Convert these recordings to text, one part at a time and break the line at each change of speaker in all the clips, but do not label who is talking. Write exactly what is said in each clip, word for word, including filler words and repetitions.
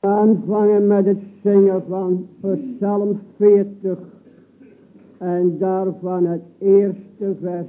Aanvangen met het zingen van Psalm veertig en daarvan het eerste vers.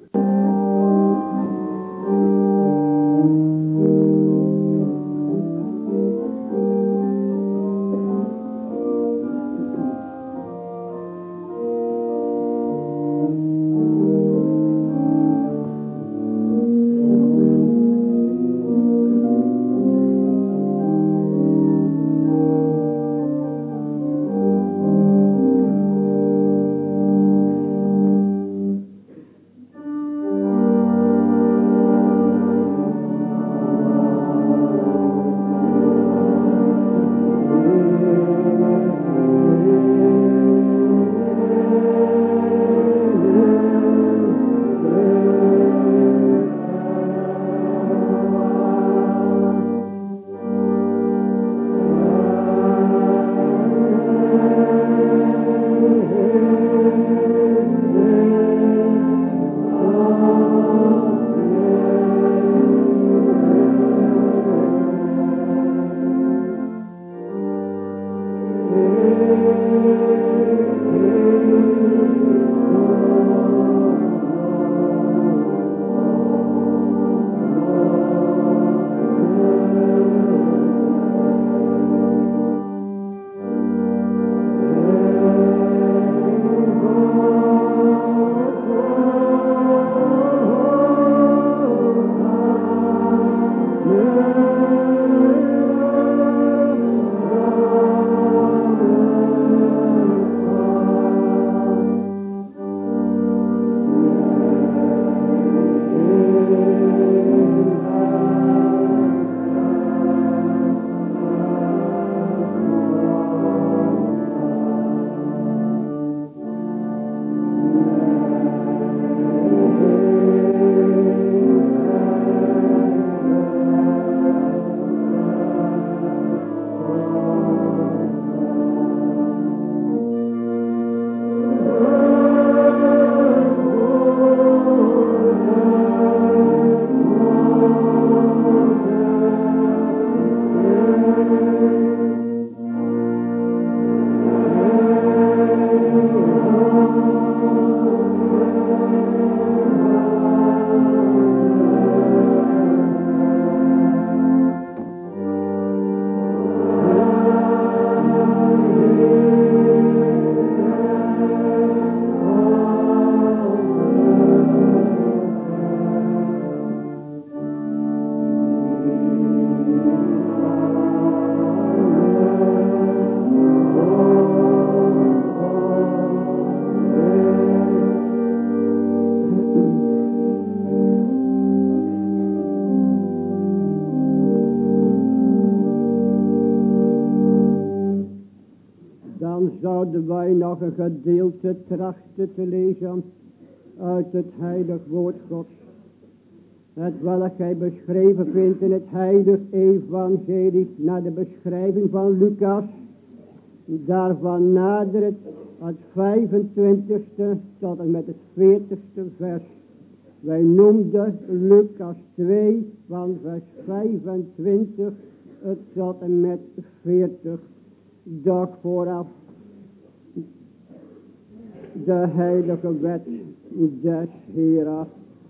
Zouden wij nog een gedeelte trachten te lezen uit het heilig woord Gods, het welk hij beschreven vindt in het heilig evangelie naar de beschrijving van Lucas. Daarvan nadert het vijfentwintigste tot en met het veertigste vers. Wij noemden Lucas twee van vers vijfentwintig tot en met veertig. Doch vooraf de heilige wet des Heeren.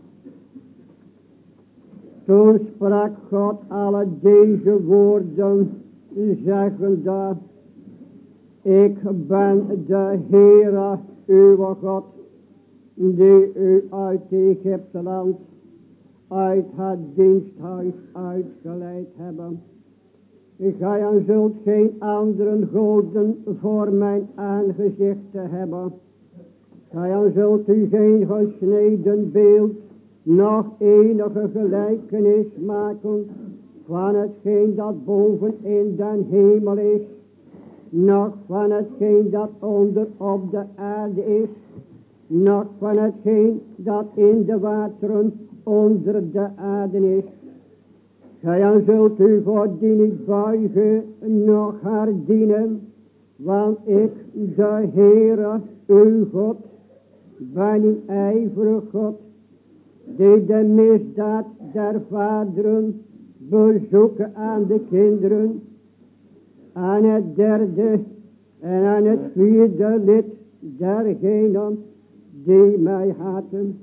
Toen sprak God alle deze woorden, zeggende: Ik ben de Heere uw God, die u uit Egypte land, uit het diensthuis uitgeleid hebben. Gij zult geen andere goden voor mijn aangezicht hebben. Gij zult u geen gesneden beeld, nog enige gelijkenis maken van hetgeen dat boven in den hemel is, nog van hetgeen dat onder op de aarde is, nog van hetgeen dat in de wateren onder de aarde is. Gij zult u voor die niet buigen, noch haar dienen, want ik, de Heere, uw God, ben een ijverig God, die de misdaad der vaderen bezoeken aan de kinderen, aan het derde en aan het vierde lid dergenen die mij haten.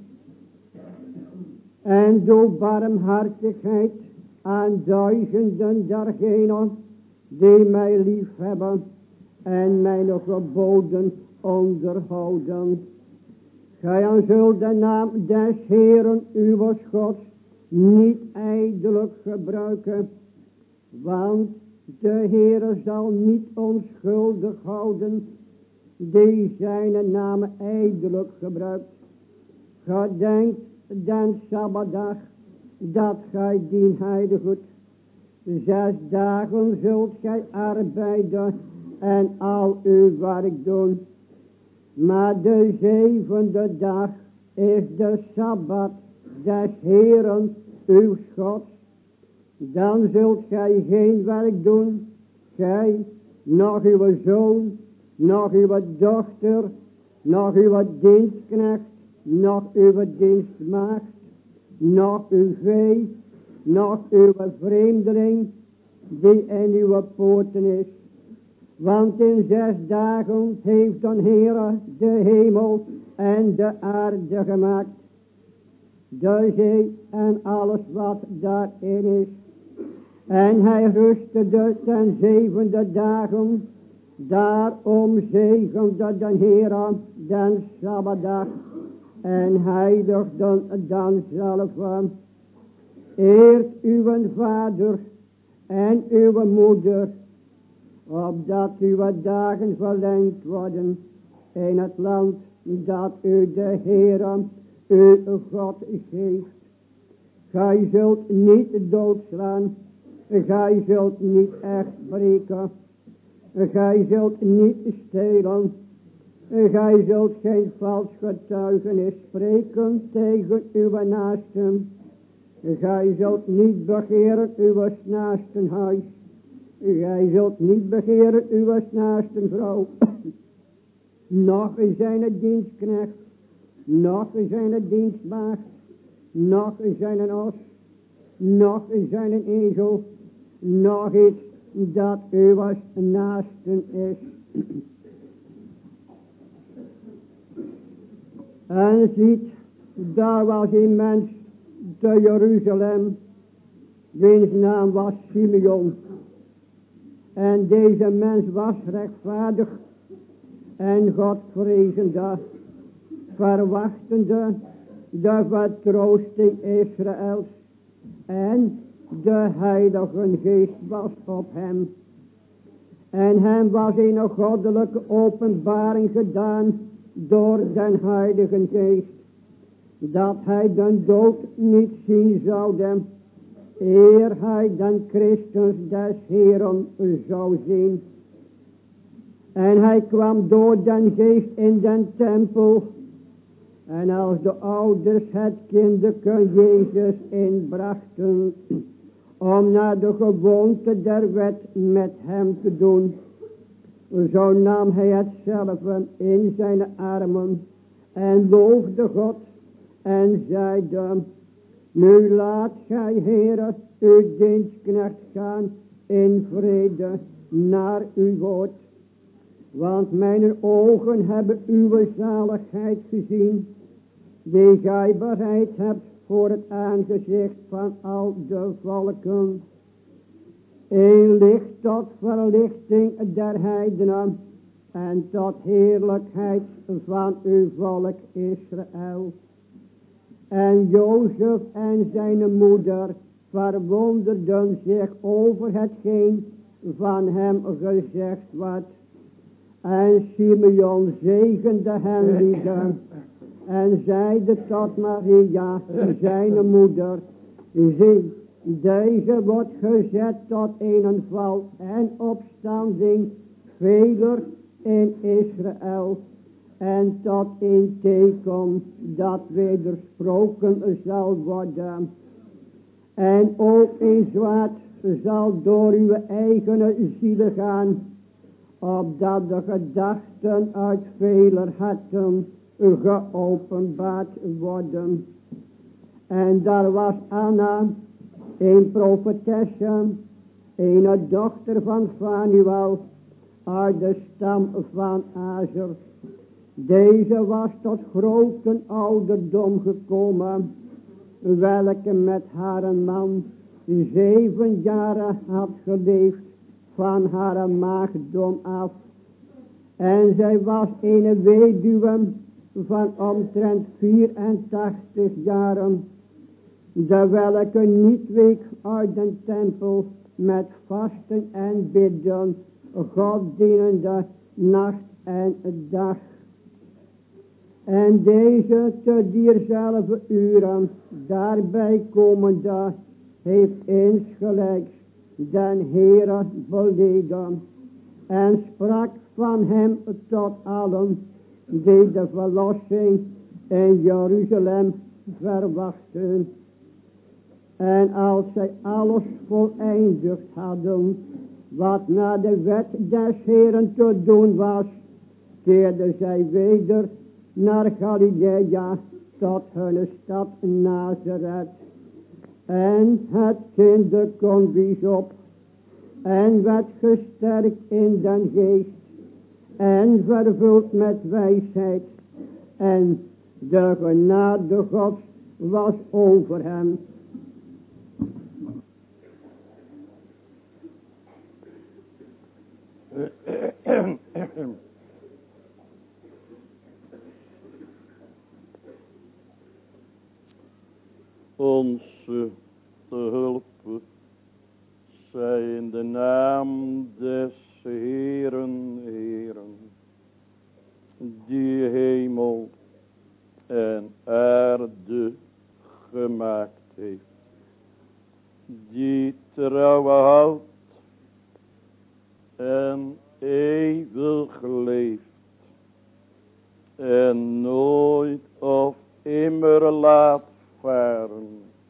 En doe barmhartigheid aan duizenden dergenen die mij lief hebben en mijn geboden onderhouden. Gij zult de naam des Heeren uw Gods niet ijdelijk gebruiken, want de Heere zal niet onschuldig houden die zijn naam ijdelijk gebruikt. Gedenkt den Sabbatdag dat gij dien heiliget. Zes dagen zult gij arbeiden en al uw werk doen. Maar de zevende dag is de Sabbat des Heeren uw Gods. Dan zult gij geen werk doen, gij, nog uw zoon, nog uw dochter, nog uw dienstknecht, nog uw dienstmaagd, nog uw vee, nog uw vreemdeling, die in uw poorten is. Want in zes dagen heeft de Heere de hemel en de aarde gemaakt, de zee en alles wat daarin is. En hij rustte de ten zevende dagen, daarom zegende de Heere den Sabbatdag en heiligde dan zelf. Eert uw vader en uw moeder, opdat uw dagen verlengd worden in het land dat u de Heere uw God geeft. Gij zult niet doodslaan, gij zult niet echt breken, gij zult niet stelen, gij zult geen vals getuigenis spreken tegen uw naasten, gij zult niet begeren uw naasten huis, gij zult niet begeren uw naasten vrouw, nog zijn dienstknecht, nog zijn dienstmaagd, nog zijn os, nog zijn ezel, nog iets dat uw naasten is. En ziet, daar was een mens te Jeruzalem, wiens naam was Simeon. En deze mens was rechtvaardig en Godvrezende, verwachtende de vertroosting Israëls, en de Heilige Geest was op hem. En hem was een goddelijke openbaring gedaan door den Heilige Geest, dat hij den dood niet zien zoude, eer hij den Christus des Heeren zou zien. En hij kwam door den Geest in den tempel, en als de ouders het kinderke Jezus inbrachten, om naar de gewoonte der wet met hem te doen, zo nam hij het zelf in zijn armen en loofde God en zeide: nu laat gij, Heere, uw dienstknecht gaan in vrede naar uw woord. Want mijn ogen hebben uw zaligheid gezien, die gij bereid hebt voor het aangezicht van al de volken. Een licht tot verlichting der heidenen en tot heerlijkheid van uw volk Israël. En Jozef en zijn moeder verwonderden zich over hetgeen van hem gezegd werd. En Simeon zegende hen lieden en zeide tot Maria, zijn moeder: zie, deze wordt gezet tot een val en opstanding veler in Israël, en tot een teken dat wedersproken zal worden. En ook een zwaard zal door uw eigen zielen gaan, opdat de gedachten uit veler harten geopenbaard worden. En daar was Anna, een profetesse, een dochter van Fanuel, uit de stam van Azer. Deze was tot grote ouderdom gekomen, welke met haar man zeven jaren had geleefd van haar maagdom af. En zij was een weduwe van omtrent vierentachtig jaren, de welke niet week uit de tempel met vasten en bidden, God dienende nacht en dag. En deze te diezelfde uren daarbij komende heeft insgelijks den Heere beleden en sprak van hem tot allen die de verlossing in Jeruzalem verwachten. En als zij alles voleindigd hadden wat naar de wet des Heeren te doen was, keerden zij weder naar Galilea tot hun stad Nazareth. En het kinderkond wies op en werd gesterkt in den geest en vervuld met wijsheid. En de genade Gods was over hem.
Onze te hulp zij in de naam des Heeren, Heeren, die hemel en aarde gemaakt heeft, die trouw houdt en eeuwig leeft en nooit of immer laat varen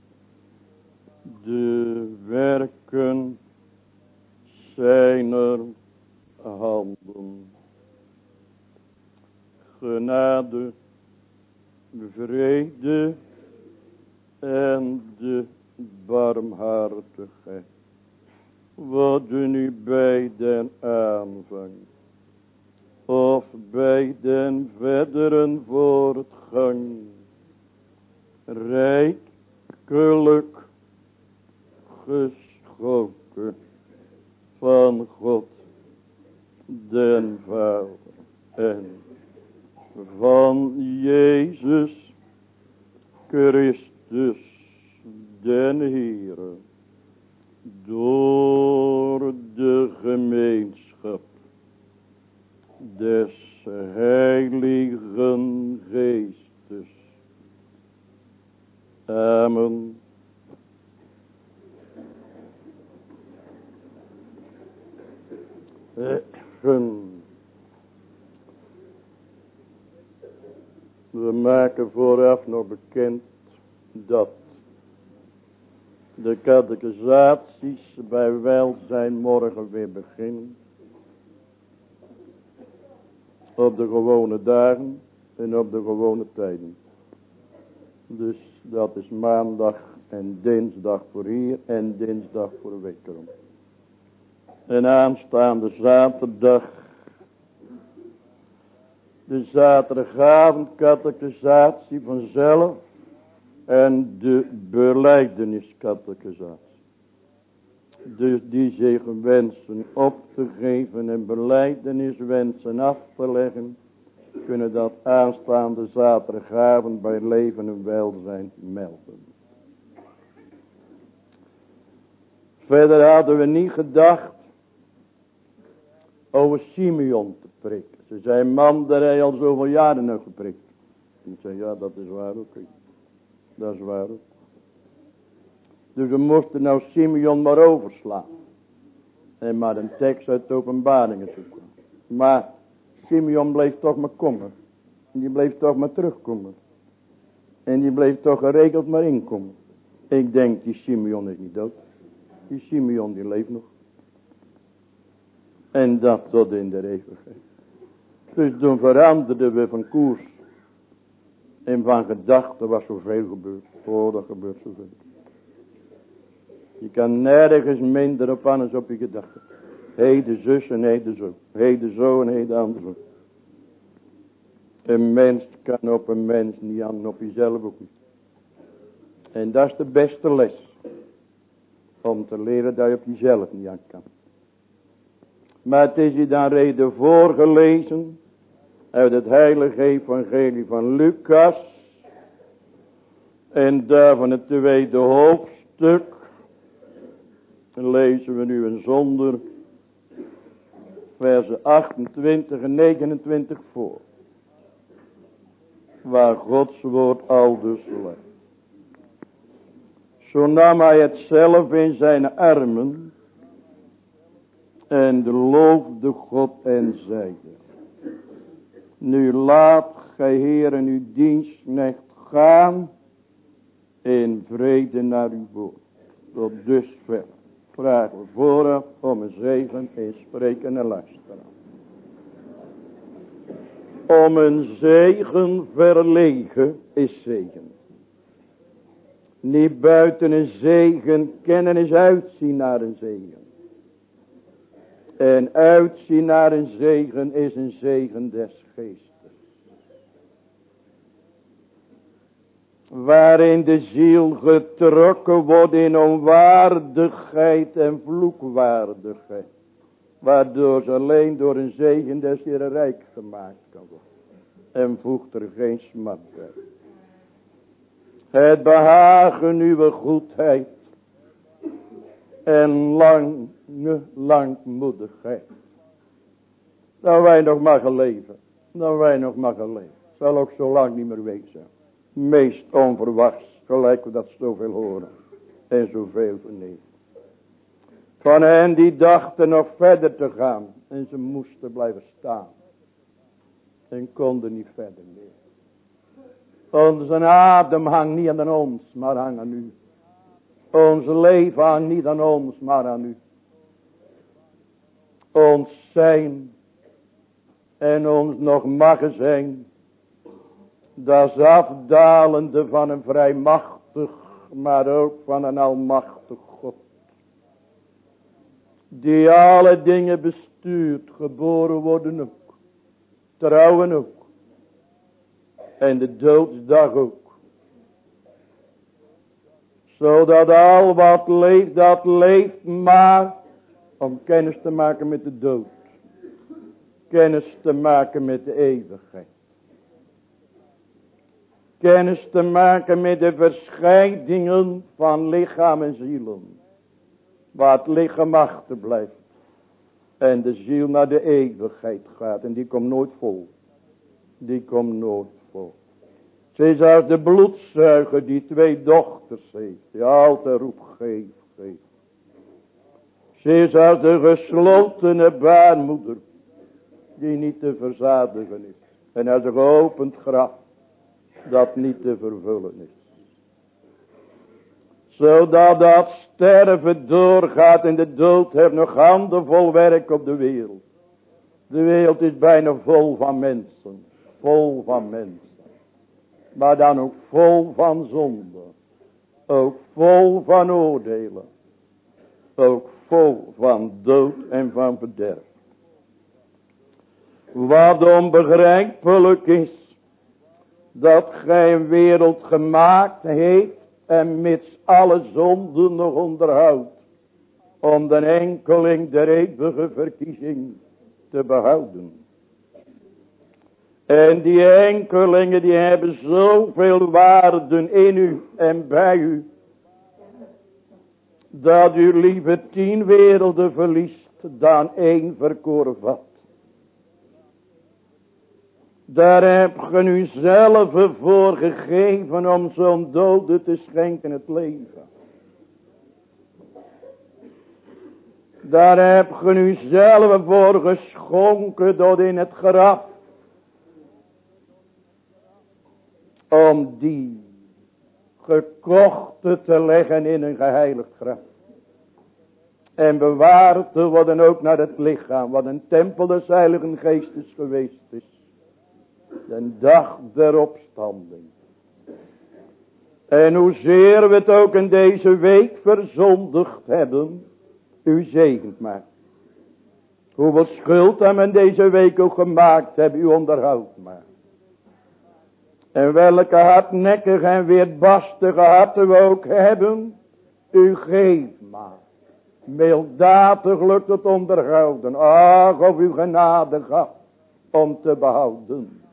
de werken zijner handen. Genade, vrede en de barmhartigheid worden u bij den aanvang of bij den verderen voortgang rijkelijk geschonken van God den Vader en van Jezus Christus den Heere, door de gemeenschap des Heiligen Geestes. Amen. We maken vooraf nog bekend dat de catechisaties bij welzijn morgen weer beginnen. Op de gewone dagen en op de gewone tijden. Dus dat is maandag en dinsdag voor hier en dinsdag voor Wickerum. En aanstaande zaterdag, de zaterdagavond catechisatie vanzelf en de belijdeniscatechisatie. Dus die zich wensen op te geven en belijdenis wensen af te leggen, kunnen dat aanstaande zaterdagavond bij leven en welzijn melden. Verder hadden we niet gedacht over Simeon te prikken. Ze zei, man, daar hij al zoveel jaren nog geprikt. En ik zei, ja, dat is waar ook. Dat is waar ook. Dus we moesten nou Simeon maar overslaan. En maar een tekst uit de Openbaringen zoeken. Maar Simeon bleef toch maar komen. En die bleef toch maar terugkomen. En die bleef toch geregeld maar inkomen. Ik denk, die Simeon is niet dood. Die Simeon die leeft nog. En dat tot in de eeuwigheid. Dus toen veranderden we van koers. En van gedachten was zoveel gebeurd. Oh, dat gebeurt zoveel. Je kan nergens minder op anders op je gedachten. Hé de zus en hé de zo. Hé de zo en hé de andere. Een mens kan op een mens niet aan, op jezelf ook niet. En dat is de beste les. Om te leren dat je op jezelf niet aan kan. Maar het is je dan reden voorgelezen. Uit het heilige evangelie van Lucas. En daar van het tweede hoofdstuk. Lezen we nu een zonder. Versen achtentwintig en negenentwintig voor. Waar Gods woord aldus legt. Zo nam hij het zelf in zijn armen. En loofde God en zeide. Nu laat gij Heer en uw dienstknecht gaan. In vrede naar uw woord. Tot dusver. Vragen we vooraf om een zegen in spreken en luisteren. Om een zegen verlegen is zegen. Niet buiten een zegen kennen is uitzien naar een zegen. En uitzien naar een zegen is een zegen des geestes. Waarin de ziel getrokken wordt in onwaardigheid en vloekwaardigheid. Waardoor ze alleen door een zegen des Heeren rijk gemaakt kan worden. En voegt er geen smart bij. Het behagen uw goedheid. En lange langmoedigheid. Dat wij nog mogen leven. Dat wij nog mogen leven. Zal ook zo lang niet meer wezen. Meest onverwachts. Gelijk we dat zoveel horen. En zoveel vernemen. Van hen die dachten nog verder te gaan. En ze moesten blijven staan. En konden niet verder meer. Onze adem hangt niet aan ons, maar hangt aan u. Ons leven hangt niet aan ons, maar aan u. Ons zijn en ons nog mag zijn. Dat is afdalende van een vrijmachtig, maar ook van een almachtig God. Die alle dingen bestuurt, geboren worden ook, trouwen ook. En de doodsdag ook. Zodat al wat leeft, dat leeft maar om kennis te maken met de dood. Kennis te maken met de eeuwigheid. Kennis te maken met de verscheidingen van lichaam en zielen. Waar het lichaam achterblijft. En de ziel naar de eeuwigheid gaat. En die komt nooit vol. Die komt nooit vol. Ze is als de bloedzuiger die twee dochters heeft. Die altijd roept geef, geef. Ze is als de geslotene baarmoeder. Die niet te verzadigen is. En als een geopend graf. Dat niet te vervullen is. Zodat dat sterven doorgaat en de dood heeft nog handen vol werk op de wereld. De wereld is bijna vol van mensen. Vol van mensen. Maar dan ook vol van zonde. Ook vol van oordelen. Ook vol van dood en van verderf. Wat onbegrijpelijk is. Dat gij een wereld gemaakt heeft. En mits alle zonden nog onderhoudt. Om de enkeling der eeuwige verkiezing te behouden. En die enkelingen die hebben zoveel waarden in u en bij u. Dat u liever tien werelden verliest dan één verkoren vat. Daar heb je u zelf voor gegeven om zo'n dode te schenken het leven. Daar heb je u zelf voor geschonken tot in het graf. Om die gekochte te leggen in een geheiligd graf. En bewaard te worden ook naar het lichaam. Wat een tempel des Heiligen Geestes geweest is. De dag der opstanding. En hoezeer we het ook in deze week verzondigd hebben, u zegent maar. Hoeveel schuld hem in deze week ook gemaakt hebben, u onderhoudt maar. En welke hardnekkige en weerbarstige harten we ook hebben, u geeft maar. Milddadiglijk tot onderhouden. Ach, of u genade gaf om te behouden.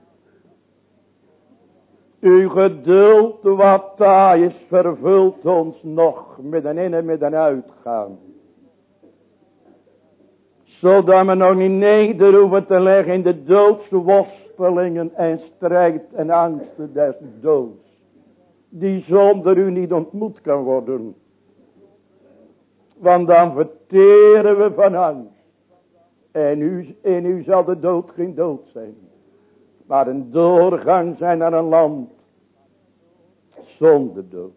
Uw geduld wat taai is vervult ons nog middenin en midden uitgaan. Zodat we nog niet neder hoeven te leggen in de doodsworspelingen en strijd en angsten des doods. Die zonder u niet ontmoet kan worden. Want dan verteren we van angst. En u, in u zal de dood geen dood zijn. Maar een doorgang zijn naar een land zonder dood.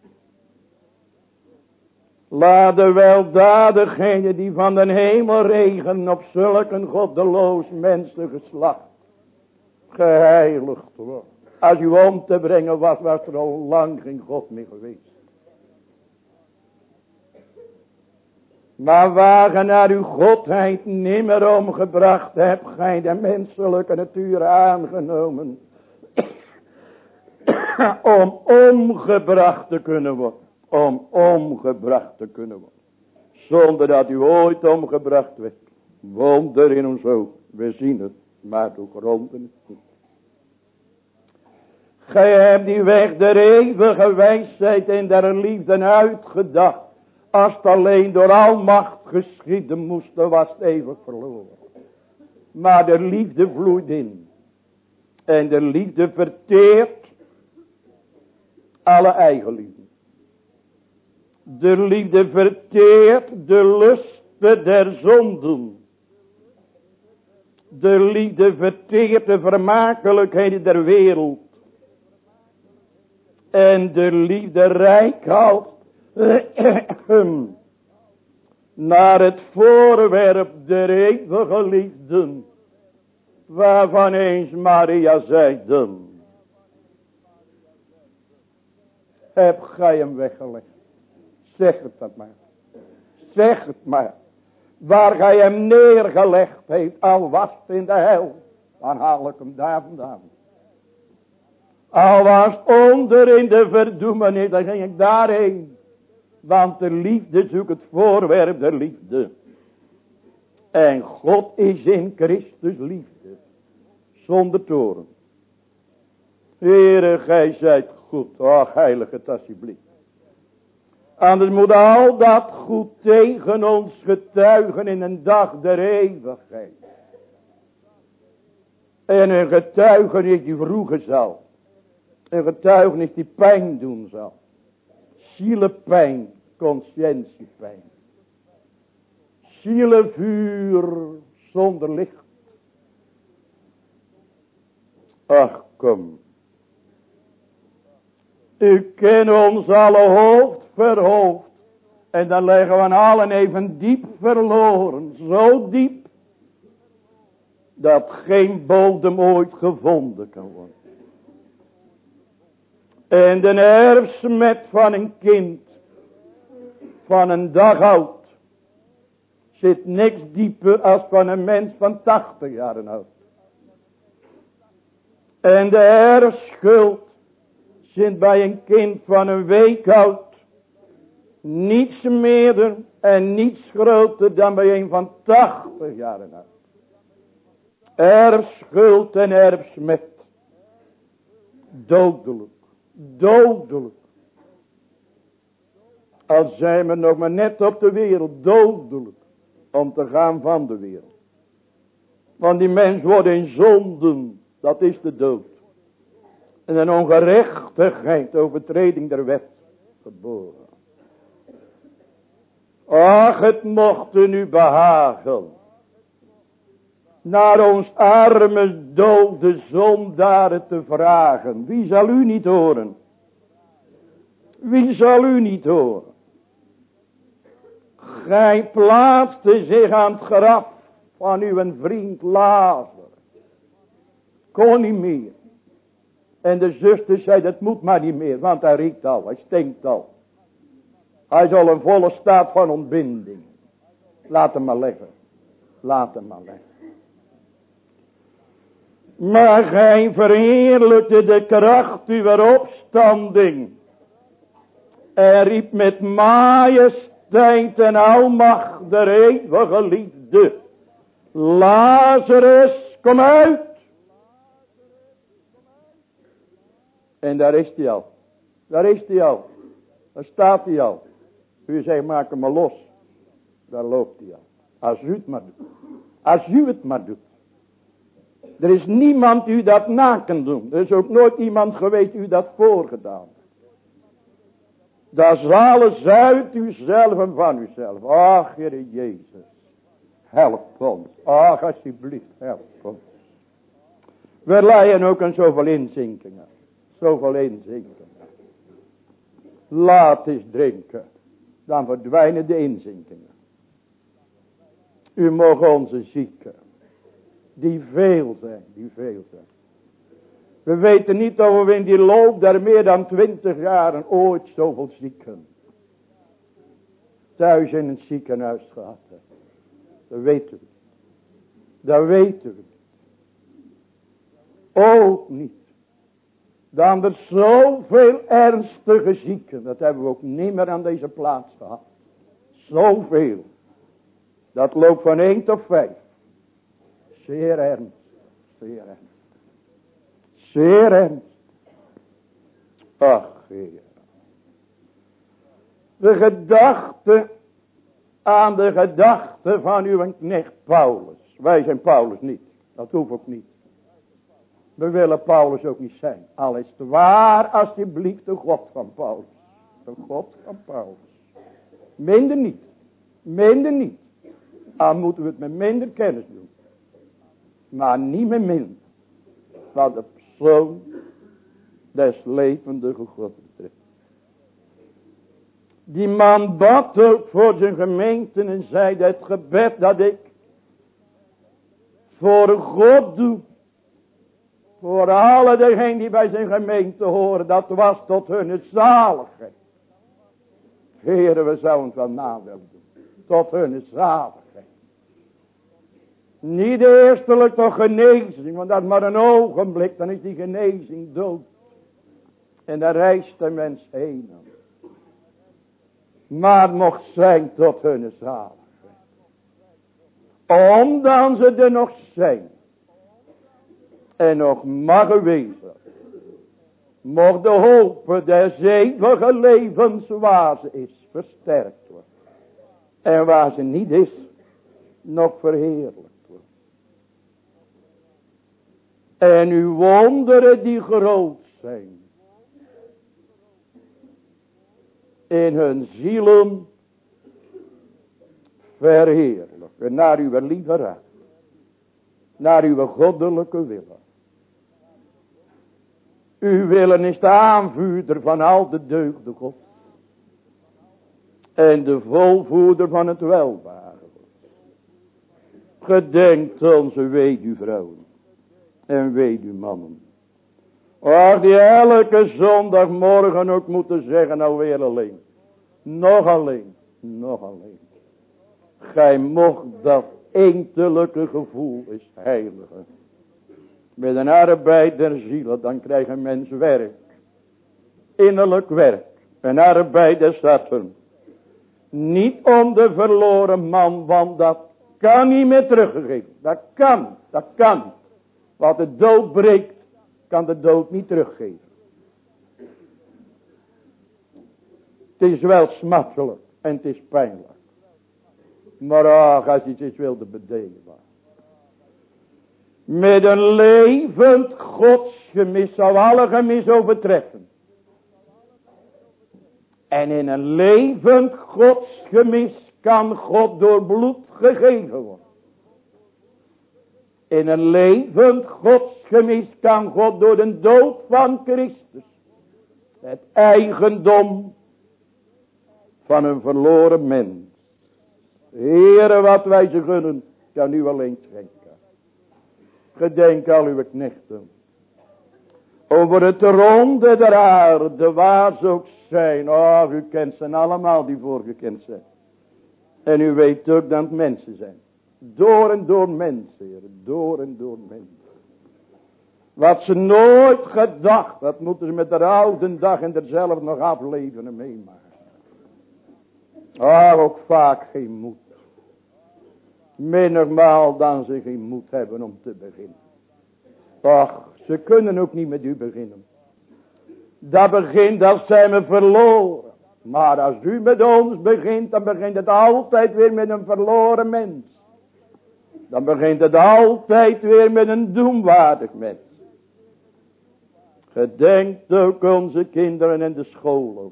Laat de weldadigheden die van den hemel regenen op zulk een goddeloos mensengeslacht geheiligd worden. Als u om te brengen was, was er al lang geen God meer geweest. Maar waar ge naar uw godheid nimmer omgebracht hebt, gij de menselijke natuur aangenomen. Om omgebracht te kunnen worden. Om omgebracht te kunnen worden. Zonder dat u ooit omgebracht werd. Wonder in ons oog. We zien het, maar we gronden het niet. Gij hebt die weg der eeuwige wijsheid en der liefde uitgedacht. Als het alleen door almacht geschieden moest, dan was het eeuwig verloren. Maar de liefde vloeit in. En de liefde verteert alle eigenliefde. De liefde verteert de lusten der zonden. De liefde verteert de vermakelijkheden der wereld. En de liefde reikhalst naar het voorwerp der eeuwige liefde, waarvan eens Maria zeide: heb gij hem weggelegd? Zeg het dat maar. Zeg het maar. Waar gij hem neergelegd heeft, al was het in de hel, dan haal ik hem daar vandaan. Al was het onder in de verdoemenis, dan ging ik daarheen. Want de liefde zoekt het voorwerp der liefde. En God is in Christus liefde. Zonder toren. Heere, gij zijt goed. Ach, heilige het alsjeblieft. Anders moet al dat goed tegen ons getuigen in een dag der eeuwigheid. En een getuigenis die vroegen zal. Een getuigenis die pijn doen zal. Zielepijn, conscientiepijn. Zielevuur zonder licht. Ach, kom. U kent ons alle hoofd voor hoofd. En dan leggen we allen even diep verloren. Zo diep. Dat geen bodem ooit gevonden kan worden. En de erfsmet van een kind. Van een dag oud. Zit niks dieper als van een mens van tachtig jaren oud. En de erfschuld zit bij een kind van een week oud. Niets meerder en niets groter dan bij een van tachtig jaren oud. Erfschuld en erfsmet. Dodelijk. Dodelijk. Al zijn we nog maar net op de wereld. Dodelijk. Om te gaan van de wereld. Want die mens wordt in zonden. Dat is de dood. En een ongerechtigheid, overtreding der wet, geboren. Ach, het mocht u nu behagen. Naar ons arme dode zondaren te vragen. Wie zal u niet horen? Wie zal u niet horen? Gij plaatste zich aan het graf van uw vriend Lazarus. Kon niet meer. En de zuster zei, dat moet maar niet meer, want hij riekt al, hij stinkt al. Hij is al een volle staat van ontbinding. Laat hem maar liggen. Laat hem maar liggen. Maar gij verheerlijkte de kracht uw opstanding. En riep met majesteit en almacht der eeuwige liefde. Lazarus, kom uit. En daar is hij al. Daar is hij al. Daar staat hij al. U zegt, maak hem maar los. Daar loopt hij al. Als u het maar doet. Als u het maar doet. Er is niemand u dat na kan doen. Er is ook nooit iemand geweest u dat voorgedaan. Dat is alles uit uzelf en van uzelf. Ach, Heere Jezus. Help ons. Ach, alsjeblieft, help ons. We lijden ook aan zoveel inzinkingen. Zoveel inzinkingen. Laat eens drinken. Dan verdwijnen de inzinkingen. U mag onze zieken. Die veel zijn. Die veel zijn. We weten niet of we in die loop der meer dan twintig jaren ooit zoveel zieken thuis in het ziekenhuis gehad hebben. Dat weten we. Dat weten we. Ook niet. Dan er zoveel ernstige zieken. Dat hebben we ook niet meer aan deze plaats gehad. Zoveel. Dat loopt van één tot vijf. Zeer ernst. Zeer ernst. Zeer ernst. Ach, Heer. De gedachte aan de gedachte van uw knecht Paulus. Wij zijn Paulus niet. Dat hoeft ook niet. We willen Paulus ook niet zijn. Al is het waar, alsjeblieft, de God van Paulus. De God van Paulus. Minder niet. Minder niet. Dan moeten we het met minder kennis doen. Maar niet met minder. Wat de persoon des levendige God betreft. Die man bad ook voor zijn gemeente en zei dat het gebed dat ik voor God doe. Voor alle degenen die bij zijn gemeente horen. Dat was tot hun zaligheid. Heere, we zouden het wel na willen doen. Tot hun zaligheid. Niet eerstelijk toch genezing. Want dat is maar een ogenblik. Dan is die genezing dood. En dan reist de mens heen. Maar het mocht zijn tot hun zaligheid. Omdat ze er nog zijn. En nog mag wezen. Mocht de hoop des eeuwige levens waar ze is versterkt worden. En waar ze niet is, nog verheerlijkt wordt. En uw wonderen die groot zijn. In hun zielen verheerlijken. Naar uw lieve raad. Naar uw goddelijke willen. Uw willen is de aanvuurder van al de deugden God. En de volvoerder van het welvaren. Gedenkt onze weduwvrouwen. En weduwmannen. Ach, die elke zondagmorgen ook moeten zeggen, alweer alleen. Nog alleen. Nog alleen. Gij mocht dat eentelijke gevoel is heilige. Met een arbeid der zielen, dan krijgt een mens werk. Innerlijk werk. Een arbeid des harten. Niet om de verloren man, want dat kan niet meer teruggegeven. Dat kan, dat kan. Wat de dood breekt, kan de dood niet teruggeven. Het is wel smartelijk en het is pijnlijk. Maar ach, als je het eens wilde bedelen. Met een levend godsgemis zou alle gemis overtreffen. En in een levend godsgemis kan God door bloed gegeven worden. In een levend godsgemis kan God door de dood van Christus het eigendom van een verloren mens. Heere, wat wij ze gunnen, kan u alleen schenken. Gedenk al uw knechten. over het ronde der aarde, waar ze ook zijn. Oh, u kent ze allemaal die voorgekend zijn. En u weet ook dat het mensen zijn. Door en door mensen, Heer. Door en door mensen. Wat ze nooit gedacht, dat moeten ze met de oude dag en derzelfde nog afleven en meemaken. Ah, ook vaak geen moed. Menigmaal dan ze geen moed hebben om te beginnen. Ach, ze kunnen ook niet met u beginnen. Dat begint, dat zijn we verloren. Maar als u met ons begint, dan begint het altijd weer met een verloren mens. Dan begint het altijd weer met een doemwaardig mens. Gedenkt ook onze kinderen in de scholen.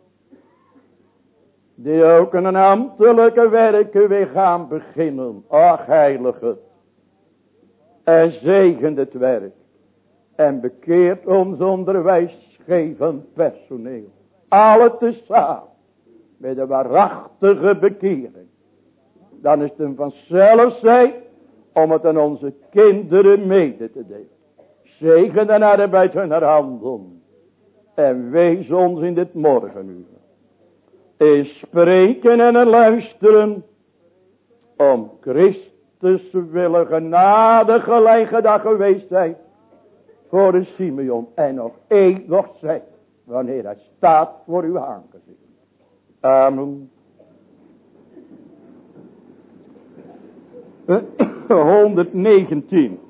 Die ook een ambtelijke werken weer gaan beginnen. Ach, heilige. En zegent het werk. En bekeert ons onderwijsgevend personeel. Alle tezamen. Met een waarachtige bekering. Dan is het een vanzelfheid om het aan onze kinderen mede te delen. Zegen de arbeid hun handen. En wees ons in dit morgenuur. In spreken en in luisteren. Om Christus willen genade gelijk dat geweest zijn. Voor de Simeon. En nog eeuwig zijn. Wanneer hij staat voor uw aangezicht. Amen. honderdnegentien.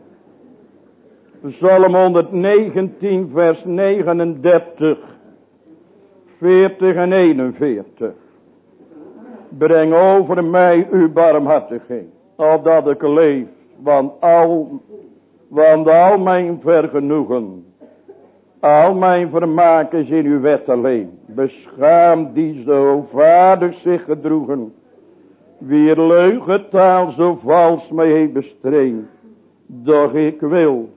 Psalm honderdnegentien vers negenendertig. veertig en eenenveertig. Breng over mij uw barmhartigheid. Opdat ik leef. Want al, want al mijn vergenoegen. Al mijn vermaak is in uw wet alleen. Beschaam die zo vaardig zich gedroegen. Wie leugentaal zo vals mij heeft bestreen. Doch ik wil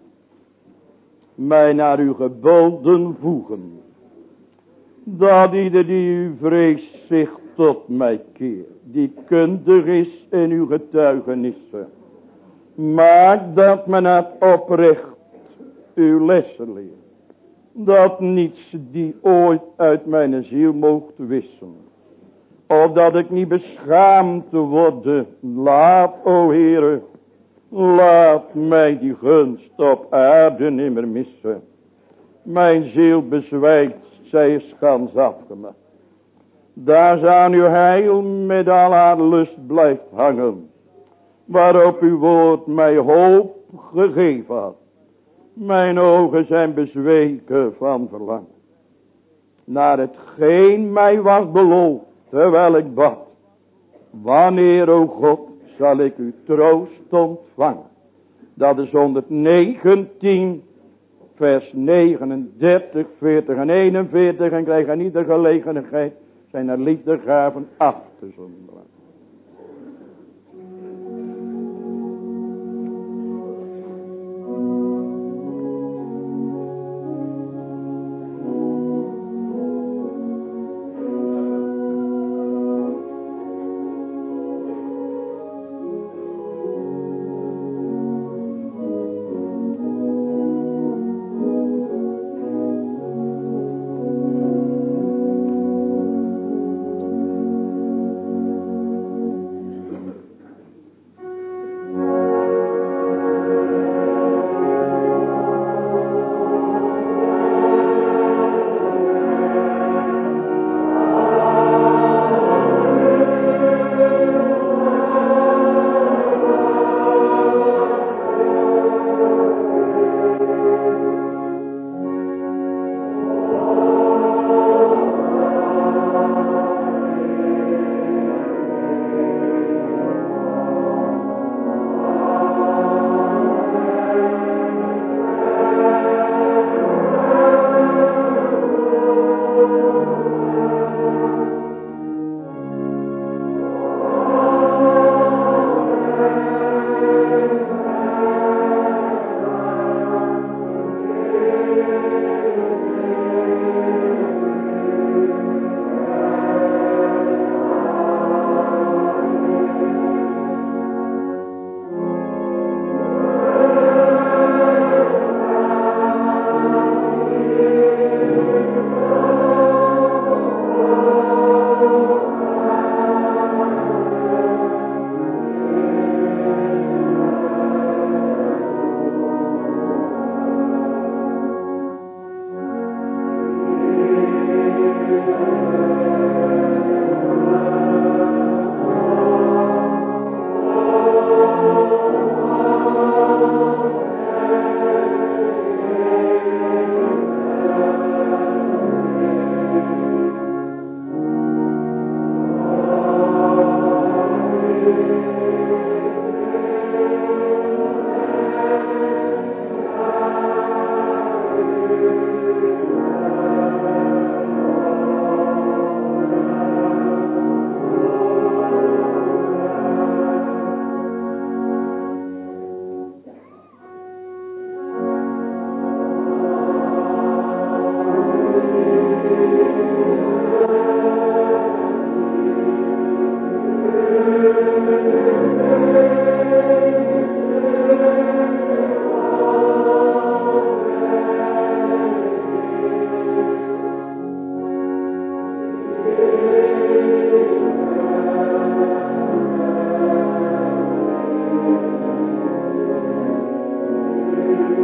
mij naar uw geboden voegen. Dat ieder die u vreest zich tot mij keert. Die kundig is in uw getuigenissen. Maak dat men het oprecht uw lessen leert. Dat niets die ooit uit mijn ziel moogt wissen. Opdat ik niet beschaamd worden. Laat, o Heere, laat mij die gunst op aarde nimmer missen. Mijn ziel bezwijkt, zij is gans afgemaakt. Daar ze aan uw heil met al haar lust blijft hangen. Waarop uw woord mij hoop gegeven had. Mijn ogen zijn bezweken van verlangen. Naar hetgeen mij was beloofd, terwijl ik bad. Wanneer, o God, zal ik uw troost ontvangen. Dat is honderdnegentien, vers negenendertig, veertig en eenenveertig. En krijg aan ieder gelegenheid zijn er liefdegaven af te zonderen.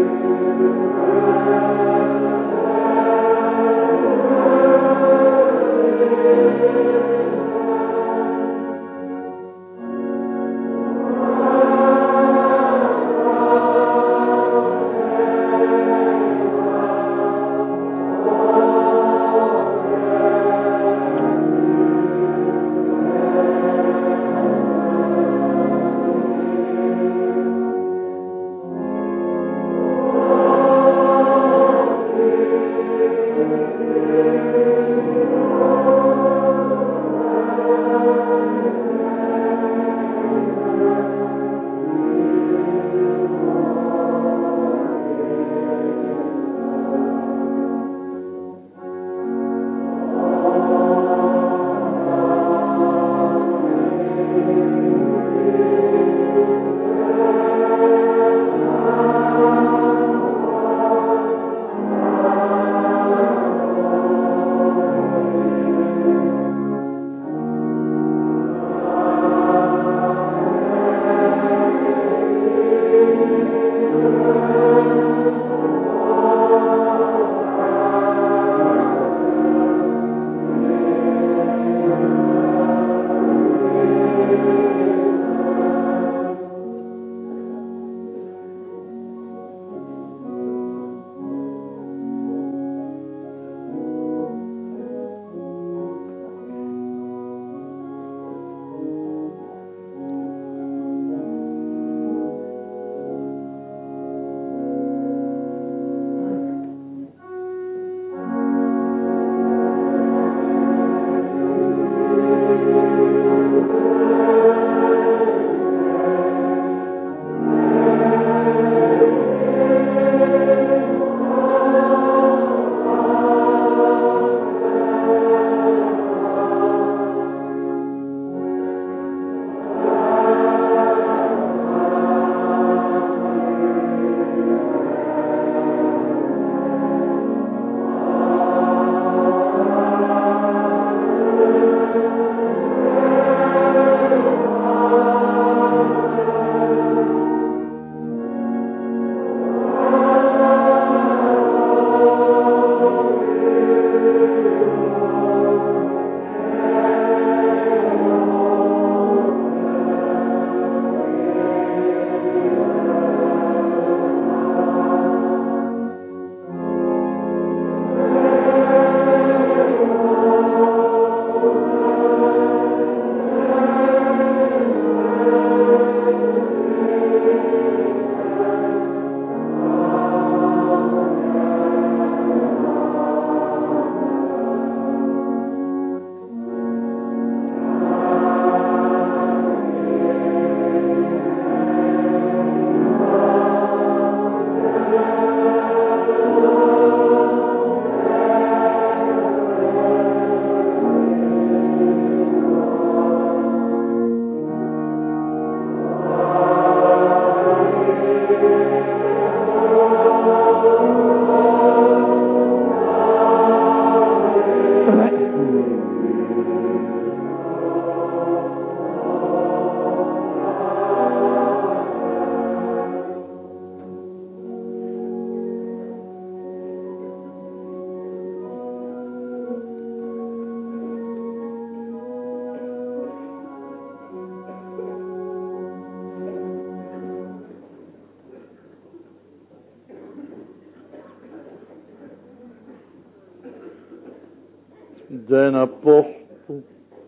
Den apostel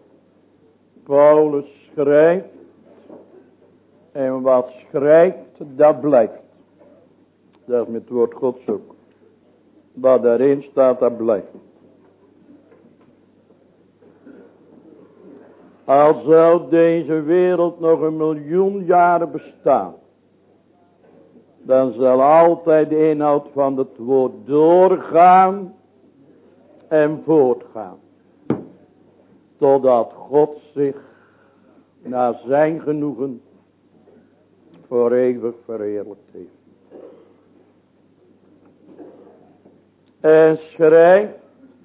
Paulus schrijft, en wat schrijft, dat blijft. Dat is met het woord Gods ook. Wat daarin staat, dat blijft. Al zou deze wereld nog een miljoen jaren bestaan, dan zal altijd de inhoud van het woord doorgaan en voortgaan. Totdat God zich naar zijn genoegen voor eeuwig verheerlijkt heeft. En schrijft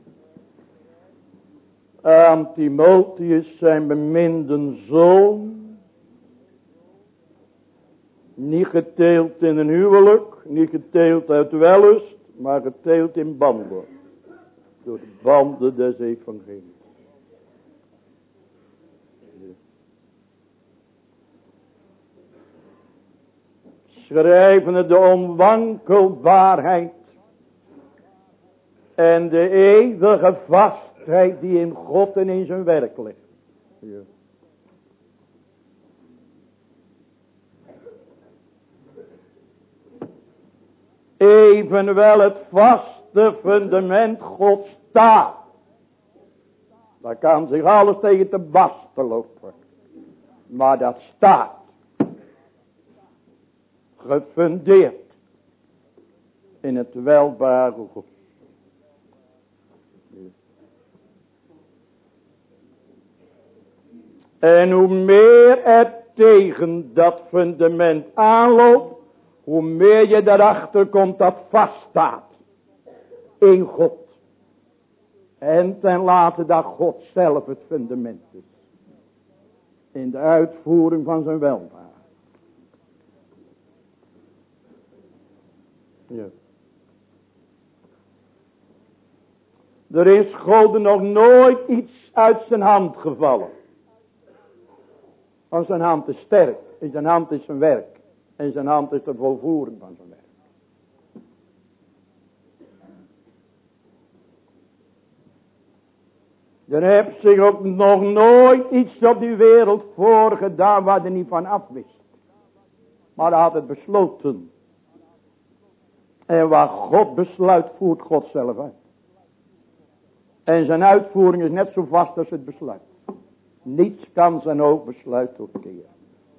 aan Timotheus, zijn beminden zoon, Niet geteeld in een huwelijk, niet geteeld uit wellust, maar geteeld in banden. Door de banden des evangelie. Schrijven de onwankelbaarheid en de eeuwige vastheid die in God en in zijn werk ligt. Ja. Evenwel het vaste fundament God staat. Daar kan zich alles tegen te basten lopen. Maar dat staat. Gefundeerd. In het welbare God. En hoe meer er tegen dat fundament aanloopt. Hoe meer je daarachter komt dat vaststaat. In God. En ten late dat God zelf het fundament is. In de uitvoering van zijn welvaart. Ja. Er is God nog nooit iets uit zijn hand gevallen. Want zijn hand is sterk. En zijn hand is zijn werk. En zijn hand is de volvoering van zijn werk. Er heeft zich ook nog nooit iets op die wereld voorgedaan waar hij niet van afwist. Maar hij had het besloten. En waar God besluit, voert God zelf uit. En zijn uitvoering is net zo vast als het besluit. Niets kan zijn ook besluit terugkeren.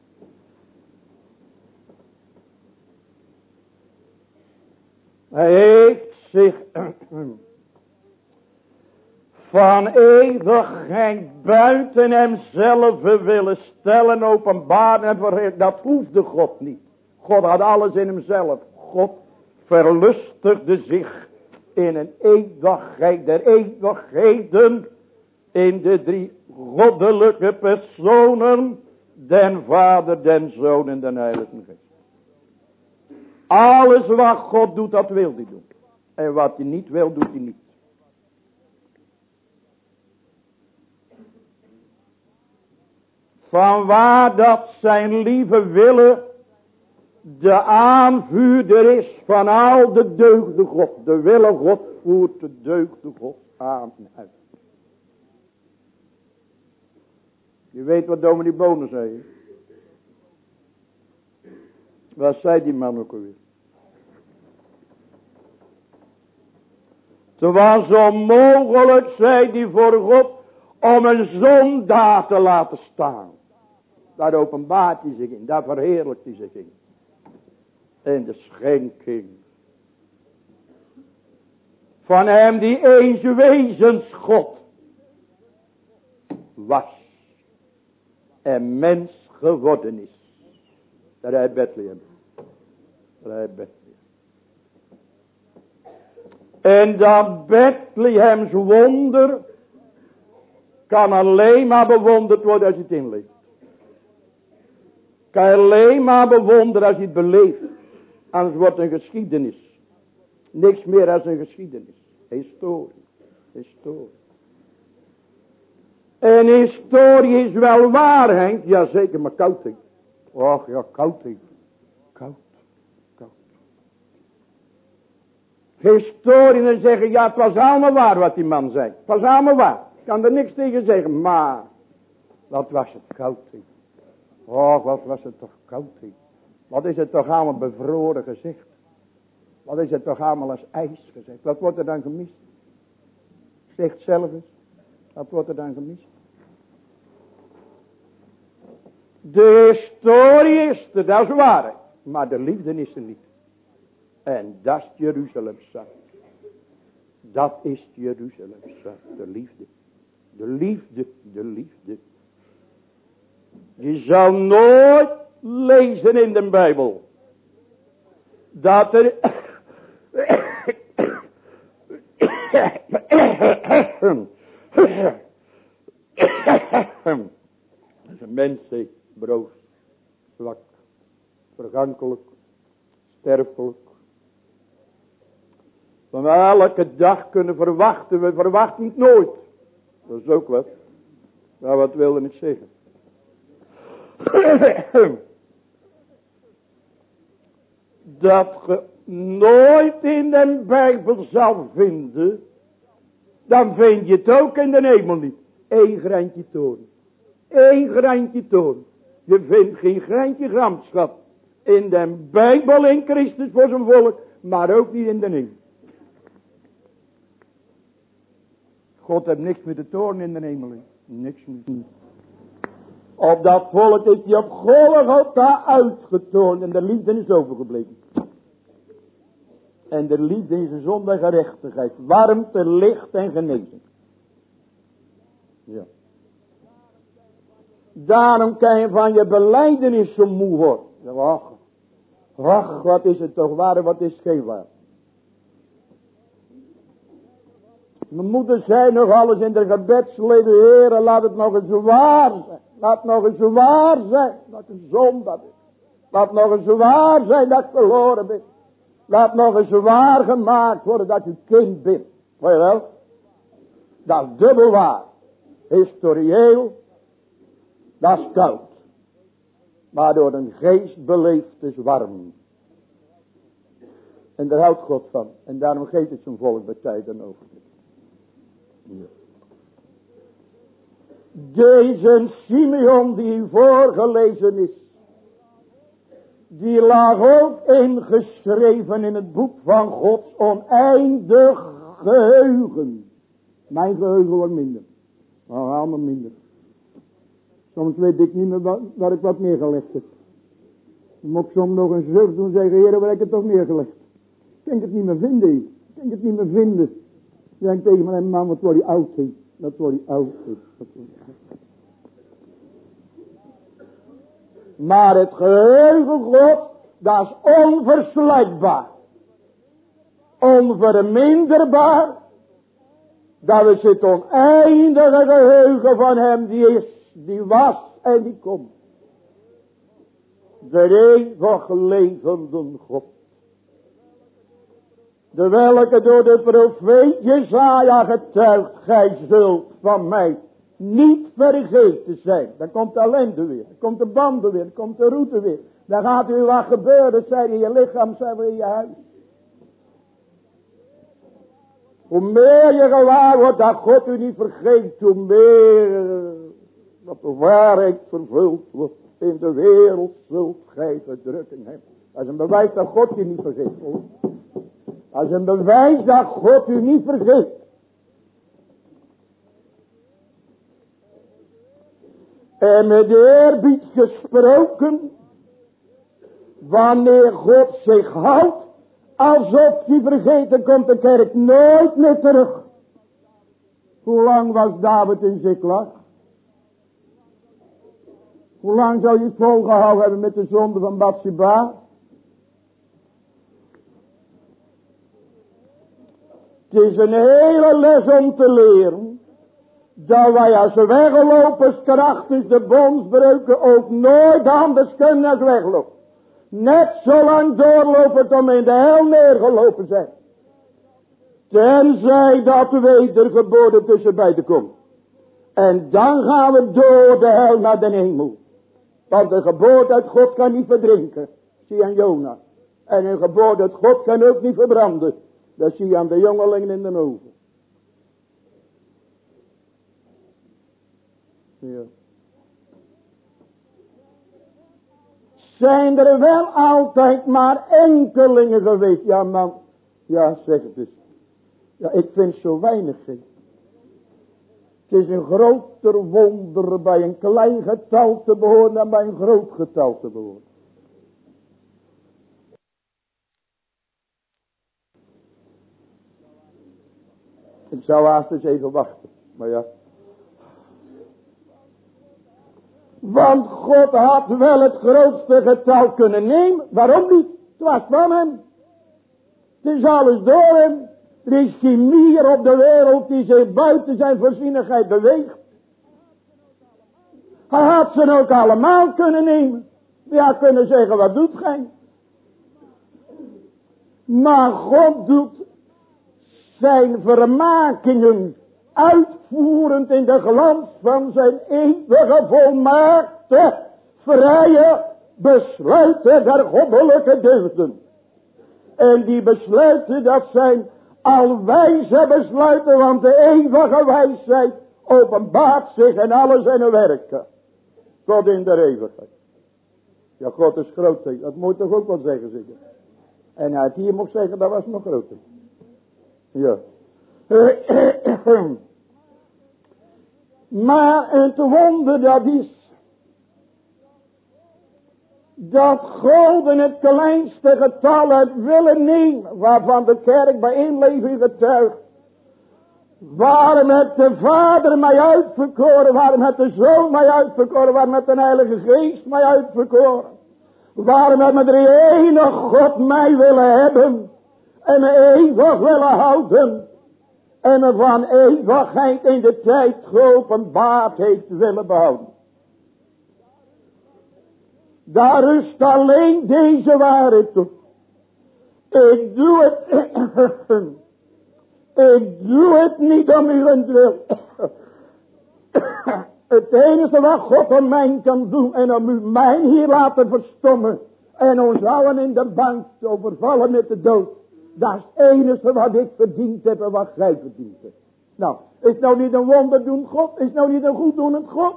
Hij heeft zich van eeuwigheid buiten hemzelf willen stellen, openbaar en verheerlijken. Dat hoefde God niet. God had alles in hemzelf. God verlustigde zich in een eeuwigheid der eeuwigheden. In de drie goddelijke personen. Den Vader, den Zoon en den Heilige Geest. Alles wat God doet, dat wil hij doen. En wat hij niet wil, doet hij niet. Vanwaar dat zijn lieve wille de aanvuurder is van al de deugden God. De wille God voert de deugden God aan en uit. Je weet wat dominee Bonen zei. Wat zei die man ook alweer? Het was onmogelijk, zei hij, voor God om een zondaar te laten staan. Daar openbaart hij zich in, daar verheerlijkt hij zich in. En de schenking van hem die eens wezens God was en mens geworden is. Daar hij Bethlehem. Daar hij Bethlehem. En dat Bethlehems wonder kan alleen maar bewonderd worden als je het inleeft. Kan je alleen maar bewonderen als je het beleeft. Anders wordt het een geschiedenis. Niks meer als een geschiedenis. Historie. Historie. En historie is wel waarheid. Jazeker, maar koud. Och ja, koud. Koud. Koud. Historie en zeggen, ja, het was allemaal waar wat die man zei. Het was allemaal waar. Ik kan er niks tegen zeggen. Maar, wat was het koud. Och, wat was het toch koud. Wat is het toch allemaal bevroren gezicht. Wat is het toch allemaal als ijs gezegd. Wat wordt er dan gemist? Zeg het zelf eens. Wat wordt er dan gemist? De historie is er, dat is waar. Maar de liefde is er niet. En dat is Jeruzalem's zaak. Dat is Jeruzalem's zaak. De liefde. De liefde. De liefde. Je zal nooit lezen in de Bijbel. Dat er... Dat is een mens, broos, zwak, vergankelijk, sterfelijk. Van elke dag kunnen verwachten, we verwachten het nooit. Dat is ook wat. Maar wat wilde ik zeggen? Dat je nooit in de Bijbel zal vinden, dan vind je het ook in de hemel niet. Eén greintje toorn. Eén greintje toorn. Je vindt geen greintje gramschap in de Bijbel in Christus voor zijn volk, maar ook niet in de hemel. God heeft niks met de toorn in de hemel. Niks meer. Op dat volk is hij op Golgotha uitgetoornd en de liefde is overgebleven. En de liefde is een zonde gerechtigheid, warmte, licht en genezing. Ja. Daarom kan je van je belijdenis zo moe worden. Ja, ach, ach, wat is het toch waar en wat is geen waar. Mijn moeder zei nog alles in de gebedsleven, Heere, laat het nog eens waar zijn. Laat nog eens waar zijn dat een zonde is. Laat nog eens waar zijn dat ik verloren ben. Laat nog eens waar gemaakt worden dat je kind bent. Weet je wel? Dat is dubbel waar. Historieel, dat is koud. Maar door een geest beleefd is warm. En daar houdt God van. En daarom geeft het zijn volk bij tijd en ogenblik. Ja. Deze Simeon die voorgelezen is, die lag ook ingeschreven in het boek van Gods oneindig geheugen. Mijn geheugen wordt minder. Maar allemaal minder. Soms weet ik niet meer waar, waar ik wat neergelegd heb. Dan moet ik soms nog een zucht doen en zeggen, Heer, waar heb ik het toch neergelegd? Ik kan het niet meer vinden. Ik kan het niet meer vinden. Ik denk tegen mijn man, wat wordt die oud zijn. Dat wordt die oud zijn. Maar het geheugen God, dat is onverslijkbaar. Onverminderbaar. Dat is het oneindige geheugen van hem die is, die was en die komt. De eeuwig levende God. De welke door de profeet Jesaja getuigt, gij zult van mij niet vergeten zijn. Dan komt de ellende weer, dan komt de banden weer, dan komt de route weer. Dan gaat u wat gebeuren, zij in je lichaam, zij in je huis. Hoe meer je gewaar wordt dat God u niet vergeet, hoe meer dat de waarheid vervuld wordt. In de wereld zult gij verdrukking hebben. Dat is een bewijs dat God je niet vergeet. Hoor. Dat is een bewijs dat God u niet vergeet. En met eerbied gesproken, wanneer God zich houdt, alsof hij vergeten komt de kerk nooit meer terug. Hoe lang was David in Ziklag? Hoe lang zou je het volgehouden hebben met de zonde van Bathsheba? Het is een hele les om te leren, dat wij als weglopers krachtens de bondsbreuken ook nooit anders kunnen als weglopen. Net zo lang doorlopen tot we in de hel neergelopen zijn. Tenzij dat wedergeboorte tussen beiden komt. En dan gaan we door de hel naar de hemel. Want de geboorte uit God kan niet verdrinken. Zie je aan Jona. En een geboorte uit God kan ook niet verbranden. Dat zie je aan de jongelingen in de oven. Ja. Zijn er wel altijd maar enkelingen geweest? Ja man, ja zeg het eens. Ja, ik vind zo weinig zin. Het is een groter wonder bij een klein getal te behoren dan bij een groot getal te behoren. Ik zou haast eens even wachten, maar ja. Want God had wel het grootste getal kunnen nemen. Waarom niet? Het was van hem. Het is alles door hem. Er is geen mier op de wereld die zich buiten zijn voorzienigheid beweegt. Hij had ze ook allemaal kunnen nemen.
Ja, kunnen zeggen, wat doet gij? Maar God doet zijn vermakingen uitvoerend in de glans van zijn eeuwige volmaakte, vrije besluiten der goddelijke deugden. En die besluiten, dat zijn al wijze besluiten, want de eeuwige wijsheid openbaart zich in alle zijn werken. Tot in de eeuwigheid. Ja, God is groot, dat moet toch ook wel zeggen, zeker. En hij het hier mocht zeggen, dat was nog groter. Ja. Maar het wonder dat is, dat God in het kleinste getal het willen nemen, waarvan de kerk bij inleving getuigt. Waarom heeft de Vader mij uitverkoren, waarom heeft de Zoon mij uitverkoren, waarom heeft de Heilige Geest mij uitverkoren. Waarom heeft de enige God mij willen hebben en me eeuwig willen houden. En me van eeuwigheid in de tijd geopenbaard heeft willen behouden. Daar rust alleen deze waarheid op. Ik doe het. Ik doe het niet om uw wil. Het enige wat God aan mij kan doen en om u mij hier laten verstommen en ons allen in de bank te overvallen met de dood. Dat is het enige wat ik verdiend heb en wat gij verdiend hebt. Nou, is nou niet een wonderdoend God? Is nou niet een goeddoenend God?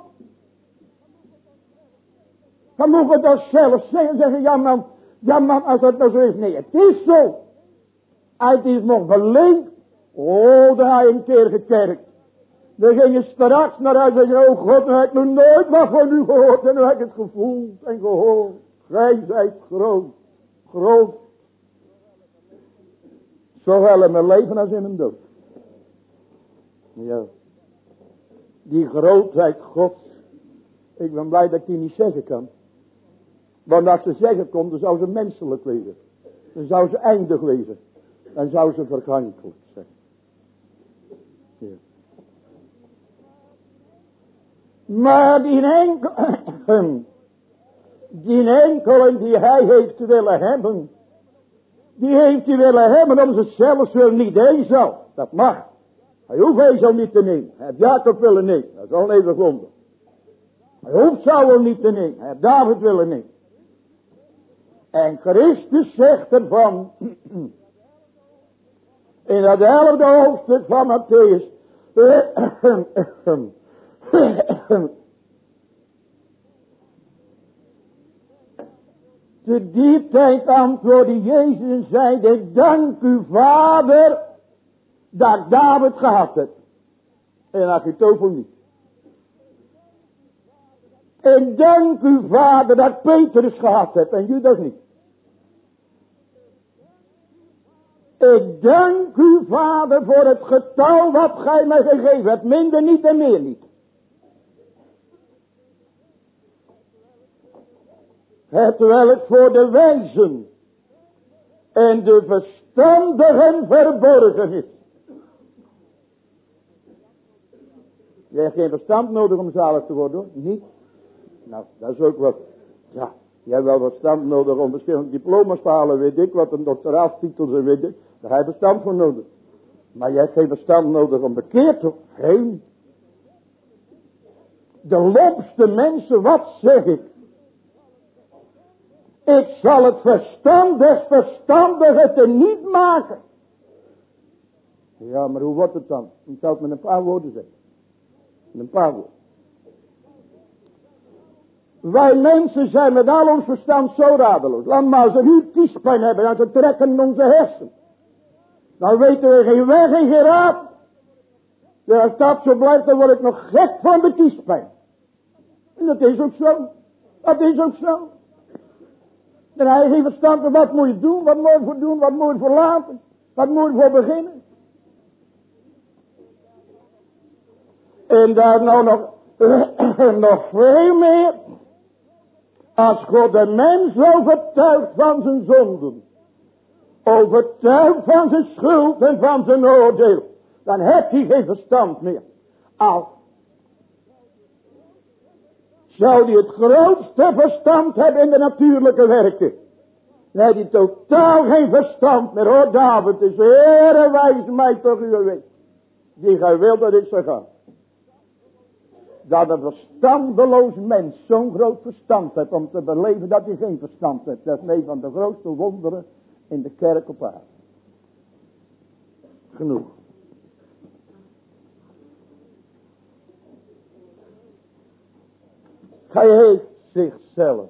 Dan moet je dat zelf zeggen, zeggen, ja man, ja man, als het nou zo is. Nee, het is zo. Het is nog verleend. Oh, daar heb je een keer gekerkt. Dan ging je straks naar huis en zei, oh God, dan heb ik nog nooit wat van u gehoord. En dan heb ik het gevoeld en gehoord. Gij zijt groot, groot. Zowel in mijn leven als in mijn dood. Ja. Die grootheid Gods. Ik ben blij dat ik die niet zeggen kan. Want als ze zeggen kon, dan zou ze menselijk wezen. Dan zou ze eindig wezen. Dan zou ze vergankelijk zijn. Ja. Maar die enkel, die enkelen die hij heeft willen hebben, die heeft hij willen hebben om zichzelf wil niet Esau. Dat mag. Hij hoeft Esau niet te nemen. Hij heeft Jacob willen nemen. Dat is al een eeuwig wonder. Hij hoeft Saul niet te nemen. Hij heeft David willen nemen. En Christus zegt ervan, in dat elfde hoofdstuk van Mattheüs, te die tijd antwoordde Jezus en zeide, dank u Vader, dat ik David gehad heb. En Achitofel niet. En dank u Vader dat Petrus gehad heb en Judas niet. Ik dank u Vader voor het getal wat gij mij gegeven hebt. Minder niet en meer niet. Het welk voor de wijzen en de verstandigen verborgen is. Je hebt geen verstand nodig om zalig te worden, hoor. Niet? Nou, dat is ook wat. Ja, je hebt wel verstand nodig om verschillende diploma's te halen, weet ik wat, een doctoraatstitel en weet ik. Daar heb je verstand voor nodig. Maar je hebt geen verstand nodig om bekeerd te worden. Geen. De lomste mensen, wat zeg ik? Ik zal het verstand des verstandigen te niet maken. Ja, maar hoe wordt het dan? Ik zal het met een paar woorden zeggen. Met een paar woorden. Wij mensen zijn met al ons verstand zo radeloos. Laat maar als we nu kiespijn hebben en ze trekken in onze hersenen. Dan weten we geen weg en geen raad. Ja, als dat zo blijft, dan word ik nog gek van de kiespijn. En dat is ook zo. Dat is ook zo. Dan heb je geen verstand van wat moet je doen, wat moet je voor doen, wat moet je voor laten, wat moet je voor beginnen. En daar nou nog, nog veel meer. Als God de mens overtuigt van zijn zonden, overtuigd van zijn schuld en van zijn oordeel, dan heeft hij geen verstand meer. Al zou hij het grootste verstand hebben in de natuurlijke werken. Dan heeft hij totaal geen verstand meer, hoor David. Dus Heere, wijs mij toch uw weg, die gij wilt dat ik zou gaan. Dat een verstandeloos mens zo'n groot verstand heeft om te beleven dat hij geen verstand heeft. Dat is een van de grootste wonderen in de kerk op aarde. Genoeg. Hij heeft zichzelf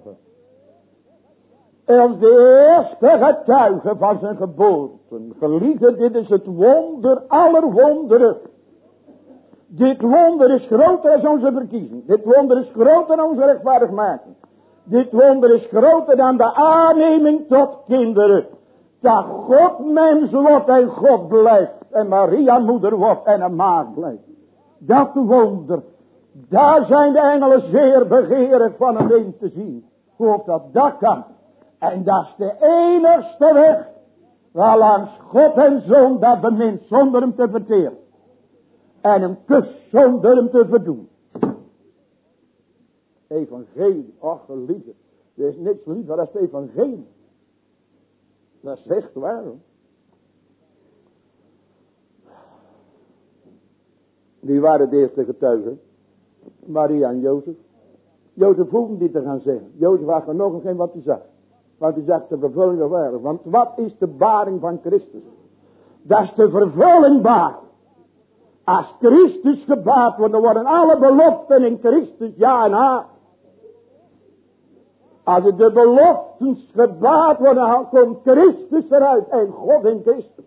als de eerste getuige van zijn geboorte geliefde, dit is het wonder aller wonderen. Dit wonder is groter dan onze verkiezing. Dit wonder is groter dan onze rechtvaardigmaking. Dit wonder is groter dan de aanneming tot kinderen. Dat God mens wordt en God blijft. En Maria moeder wordt en een maagd blijft. Dat wonder. Daar zijn de engelen zeer begeerig van hem in te zien. Hoe of dat dat kan. En dat is de enigste weg. Waarlangs God en Zoon dat bemint zonder hem te verteren. En hem kus zonder hem te verdoen. Evangelie, ach geliefde. Er is niks liever dan het evangelie. Dat is echt waar hoor. Wie waren de eerste getuigen? Maria en Jozef. Jozef hoefde niet te gaan zeggen. Jozef had er nog geen wat hij zag. Want hij zag de vervulling van waarheid. Want wat is de baring van Christus? Dat is de vervulling baar. Als Christus gebaard wordt, dan worden alle beloften in Christus ja en ha. Als de beloften gebaard worden, dan komt Christus eruit en God in Christus.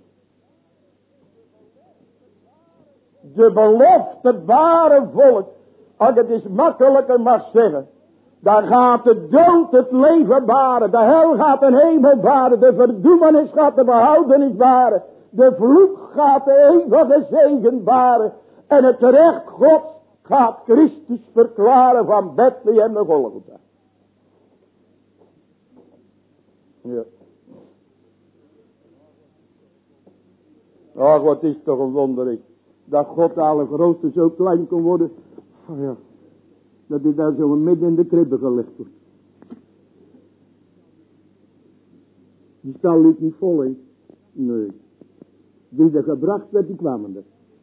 De beloftebare volk, als het is makkelijker mag zeggen, dan gaat de dood het leven baren, de hel gaat een hemel baren, de verdoemenis gaat de behoudenis baren, de vloek gaat de eeuwige zegen baren, en het recht Gods gaat Christus verklaren van Bethlehem naar Golgotha. Ja. Ach, wat is toch een wonder, dat God de allergrootste zo klein kon worden. Oh ja, dat hij daar zo midden in de kribbe gelegd wordt. Die stal liep niet vol, hè? Nee. Die er gebracht werd, die kwamen er.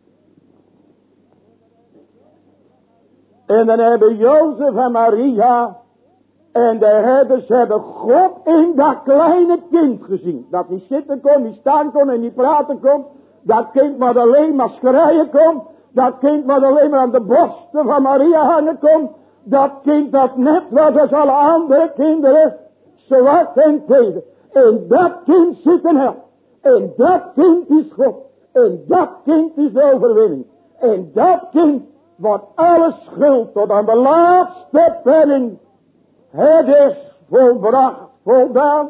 En dan hebben Jozef en Maria en de herders hebben God in dat kleine kind gezien. Dat niet zitten kon, niet staan kon en niet praten kon. Dat kind wat alleen maar schreien kon. Dat kind wat alleen maar aan de borsten van Maria hangen kon. Dat kind dat net was als alle andere kinderen. Zwart en teder. En dat kind zit een held. En dat kind is God. En dat kind is de overwinning. En dat kind wordt alle schuld tot aan de laatste penning. Het is volbracht, voldaan.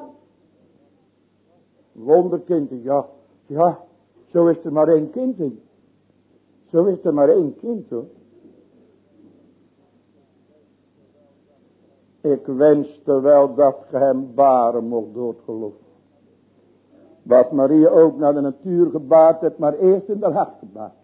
Wonderkind, ja, ja, zo is er maar één kind in. Zo is er maar één kind hoor. Ik wenste wel dat ge hem baren mocht door het geloof. Wat Maria ook naar de natuur gebaard heeft, maar eerst in haar hart gebaard.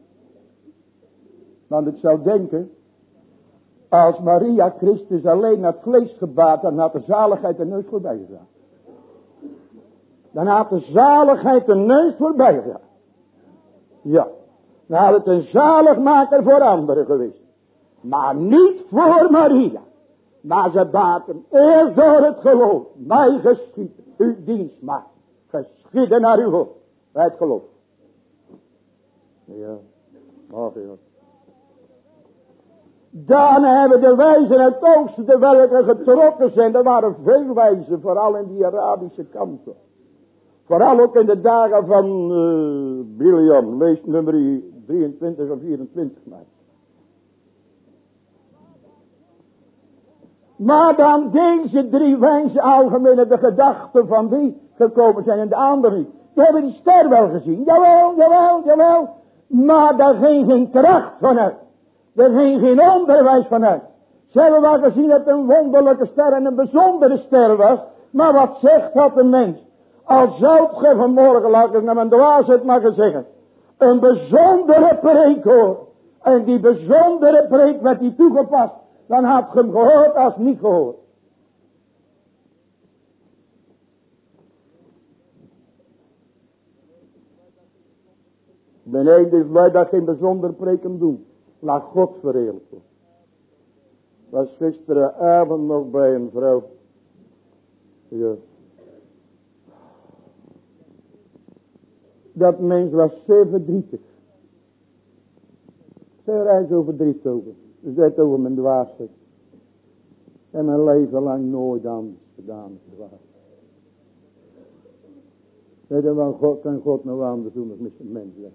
Want ik zou denken, als Maria Christus alleen naar het vlees gebaard, dan had de zaligheid er neus voorbij gegaan. Dan had de zaligheid er neus voorbij gegaan. Ja, dan had het een zaligmaker voor anderen geweest. Maar niet voor Maria. Maar ze baat hem eerst door het geloof. Mij geschied, uw dienstmaagd. Geschieden naar uw God. Bij het geloof. Ja, ach ja. Dan hebben de wijzen uit het oosten, de welke getrokken zijn. Er waren veel wijzen, vooral in die Arabische kanten. Vooral ook in de dagen van uh, Biliam. Lees nummer drieëntwintig of vierentwintig maar. Maar dan deze drie wijzen algemeen de gedachten van die gekomen zijn en de anderen niet. Die hebben die ster wel gezien. Jawel, jawel, jawel. Maar daar ging geen kracht vanuit. Er ging geen onderwijs vanuit. Ze hebben wel gezien dat het een wonderlijke ster en een bijzondere ster was. Maar wat zegt dat een mens? Al zou ge vanmorgen, laat ik naar mijn dwaasheid maar zeggen. Een bijzondere preek hoor. En die bijzondere preek werd die toegepast. dan had je hem gehoord als niet gehoord. Ik ben eigenlijk blij dat ik geen bijzonder preken doe. Laat God verheerlijkt worden. Ik was gisteravond nog bij een vrouw. Ja. Dat mens was zeer verdrietig. Zeer erg zo verdrietig over. Ze zei het over mijn dwaasheid. En mijn leven lang nooit anders gedaan dwaasheid. Weet je wel, God kan God nog anders doen als met zijn mens weg.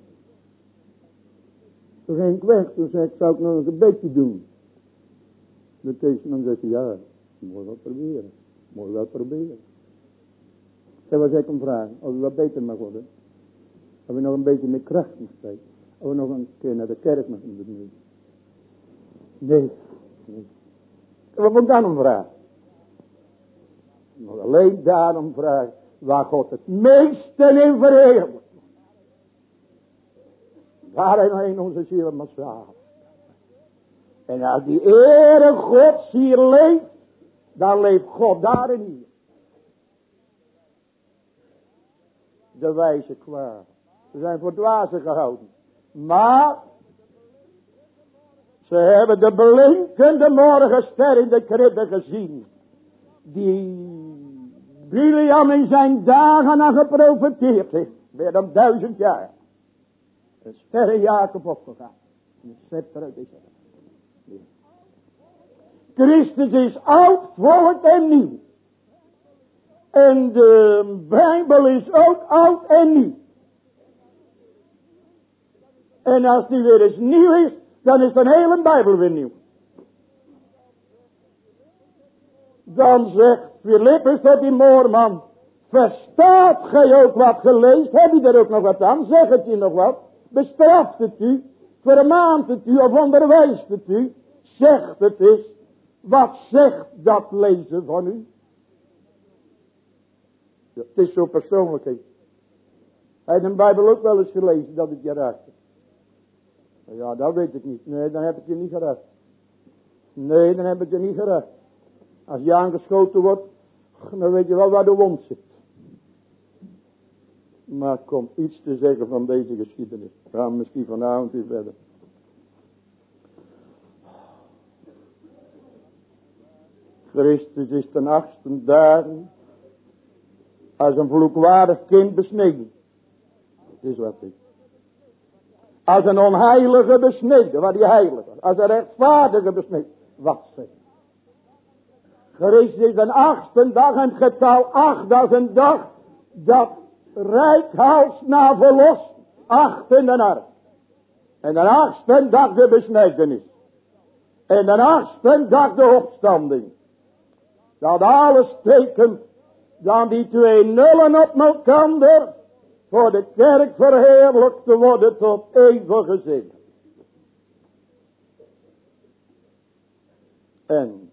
Toen ging ik weg, toen zei ik, zou ik nog eens een beetje doen. De tegenman zei, ja, moet wel proberen. Moet wel proberen. Dat was ik hem vragen, als u wat beter mag worden. Of u nog een beetje meer kracht mag krijgen. Of u nog een keer naar de kerk mag doen. Nee, nee. Wat moet ik dan om vragen? Ik moet alleen daarom vragen, waar God het meeste in verheerlijkt. Daarin onze ziel massaal. En als die ere Gods hier leeft, dan leeft God daarin hier. De wijze kwaad. Ze zijn voor dwazen gehouden. Maar ze hebben de blinkende morgenster in de kribbe gezien. Die Biliam in zijn dagen aan geprofeteerd heeft. Meer dan duizend jaar. Een sterren Jacob opgegaan. Een scepter uit Israël. Ja. Christus is oud, volk en nieuw. En de Bijbel is ook oud en nieuw. En als die weer eens nieuw is, dan is de hele Bijbel weer nieuw. Dan zegt Filippus tot die moorman, verstaat gij ook wat geleest? Heb je er ook nog wat aan? Zeg het je nog wat? Bestraft het u? Vermaant het u? Of onderwijst het u? Zegt het eens. Wat zegt dat lezen van u? Ja, het is zo persoonlijk. He. Heb je de Bijbel ook wel eens gelezen dat het je raakt? Ja, dat weet ik niet. Nee, dan heb ik je niet geraakt. Nee, dan heb ik je niet geraakt. Als je aangeschoten wordt, dan weet je wel waar de wond zit. Maar kom iets te zeggen van deze geschiedenis. We gaan misschien vanavond weer verder. Christus is ten achtste dagen als een vloekwaardig kind besneden. Dat is wat ik. Als een onheilige besneden, wat die heilige. Als een rechtvaardige besneden. Wat zeg. Christus is een achtste dag en het getal acht, dat is een dag dat reikhaals na verlost. Acht in de ark. En de achtste dag de besnijdenis. En de achtste dag de opstanding. Dat alles tekent dan die twee nullen op elkaar voor de kerk verheerlijkt te worden tot eeuwige zin. En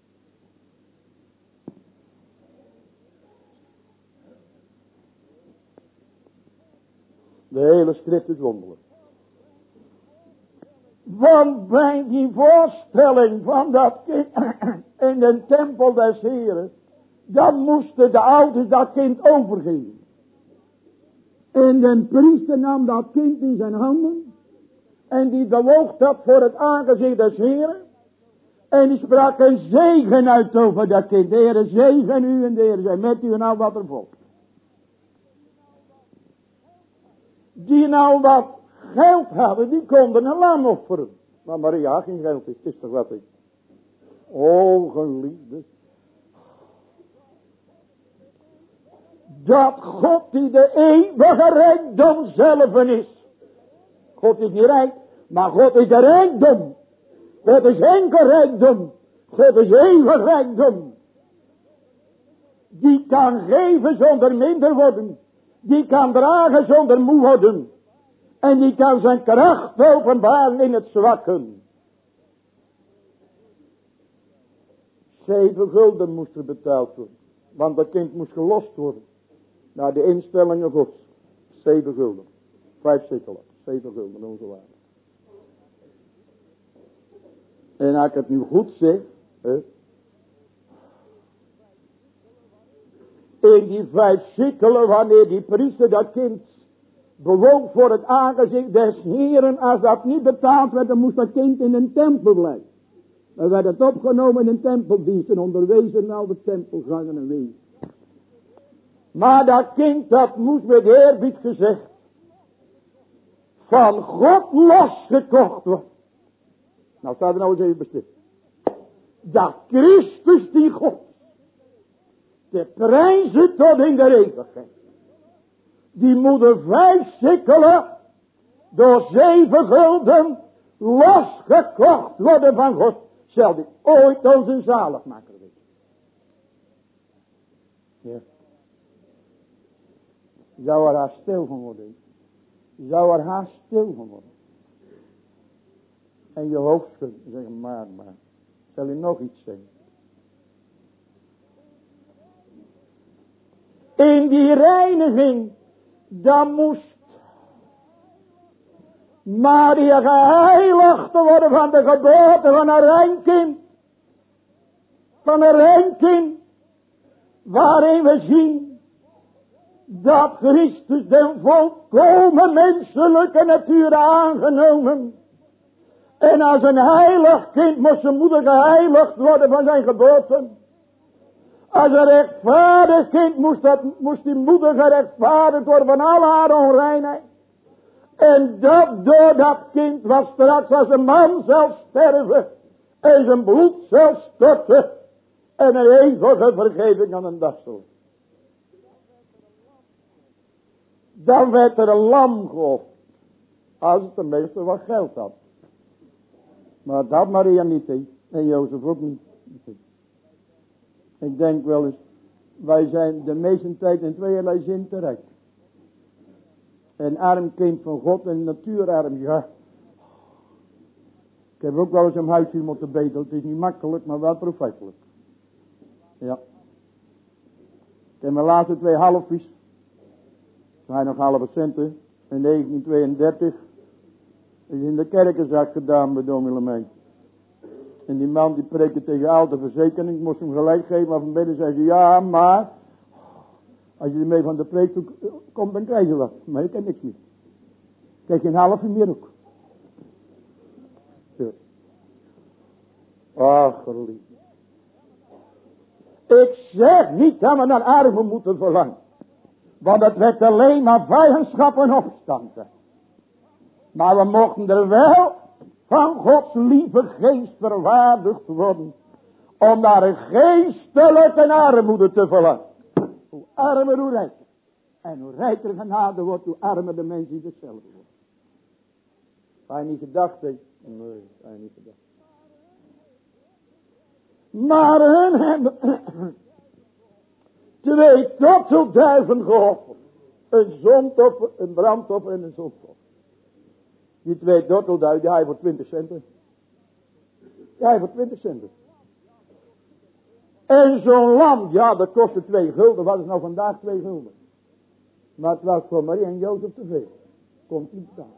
de hele schrift is wonderlijk. Want bij die voorstelling van dat kind in de tempel des Heren, dan moesten de ouders dat kind overgeven. En de priester nam dat kind in zijn handen en die bewoog dat voor het aangezicht des Heren. En die sprak een zegen uit over dat kind. De Heere zegen u en de Heere zij met u en al wat er volgt. Die nou wat geld hadden, die konden een lam offeren. Maar Maria had geen geld, het is toch wat ik. O geliefde. Dat God die de eeuwige rijkdom zelf is. God is niet rijk, maar God is de rijkdom. God is enkel rijkdom. God is eeuwig rijkdom. Die kan geven zonder minder worden. Die kan dragen zonder moe worden. En die kan zijn kracht openbaren in het zwakken. Zeven gulden moest er betaald worden. Want dat kind moest gelost worden. Naar de instellingen gods. Zeven gulden. Vijf sikkelen. Zeven gulden, onze waarde. En als ik het nu goed zeg, hè, in die vijf sikkelen, wanneer die priester dat kind bewoog voor het aangezicht des Heeren, als dat niet betaald werd, dan moest dat kind in een tempel blijven. Dan werd het opgenomen in een tempeldienst en onderwezen in al de tempelgangen en wegen. Maar dat kind, dat moest met eerbied gezegd van God losgekocht worden. Nou staat er nou eens even bestemd. Dat Christus die God te prijzen tot in de eeuwigheid. Die moeten vijf sikkelen door zeven gulden losgekocht worden van God. Zal dit ooit onze zaligmaker wezen? Ja. Zou er haar stil van worden? Zou er haar stil van worden? En je hoofd schudden en zeggen, maar, maar, zal je nog iets zeggen? In die reiniging, dan moest Maria geheiligd worden van de geboorte van een rein kind. Van een rein kind, waarin we zien dat Christus de volkomen menselijke natuur aangenomen. En als een heilig kind moest zijn moeder geheiligd worden van zijn geboorte. Als een rechtvaardig kind moest, dat, moest die moeder gerechtvaardigd worden van al haar onreinheid. En dat door dat kind was straks als een man zal sterven. En zijn bloed zal storten. En een eeuwige vergeving aan een dag zal. Dan werd er een lam geofferd. Als het tenminste wat geld had. Maar dat Maria niet deed. En Jozef ook niet. Ik denk wel eens. Wij zijn de meeste tijd in tweeërlei zin terecht. Een arm kind van God en een natuurarm. Ja. Ik heb ook wel eens een huisje moeten bedelen. Het is niet makkelijk, maar wel profijtelijk. Ja. Ik heb mijn laatste twee halfjes. Er zijn nog halve centen. In negentien tweeëndertig. Is in de kerkenzak gedaan bij dominee. En die man die preekte tegen al de verzekering. Ik moest hem gelijk geven. Maar van binnen zei ze, ja maar. Als je ermee van de preek komt, dan krijg je wat. Maar ik heb niks meer. Ik krijg geen halve meer ook. Ja. Ach, geliefde. Ik zeg niet dat we naar armen moeten verlangen. Want het werd alleen maar vijandschap en opstand. Maar we mochten er wel van Gods lieve geest verwaardigd worden. Om naar een geestelijke armoede te verlangen. Hoe armer, hoe rijker. En hoe rijker genade wordt, hoe armer de mens in zichzelf wordt. Ga je niet gedacht, hè? Nee, ga je niet gedacht. Maar hun hebben twee tortelduiven geofferd. Een zondoffer, een brandoffer en een zondoffer. Die twee tortelduiven, die hij voor twintig centen. Die hij voor twintig centen. En zo'n lam, ja, dat kostte twee gulden. Wat is nou vandaag twee gulden? Maar het was voor Maria en Jozef te veel. Komt niet aan.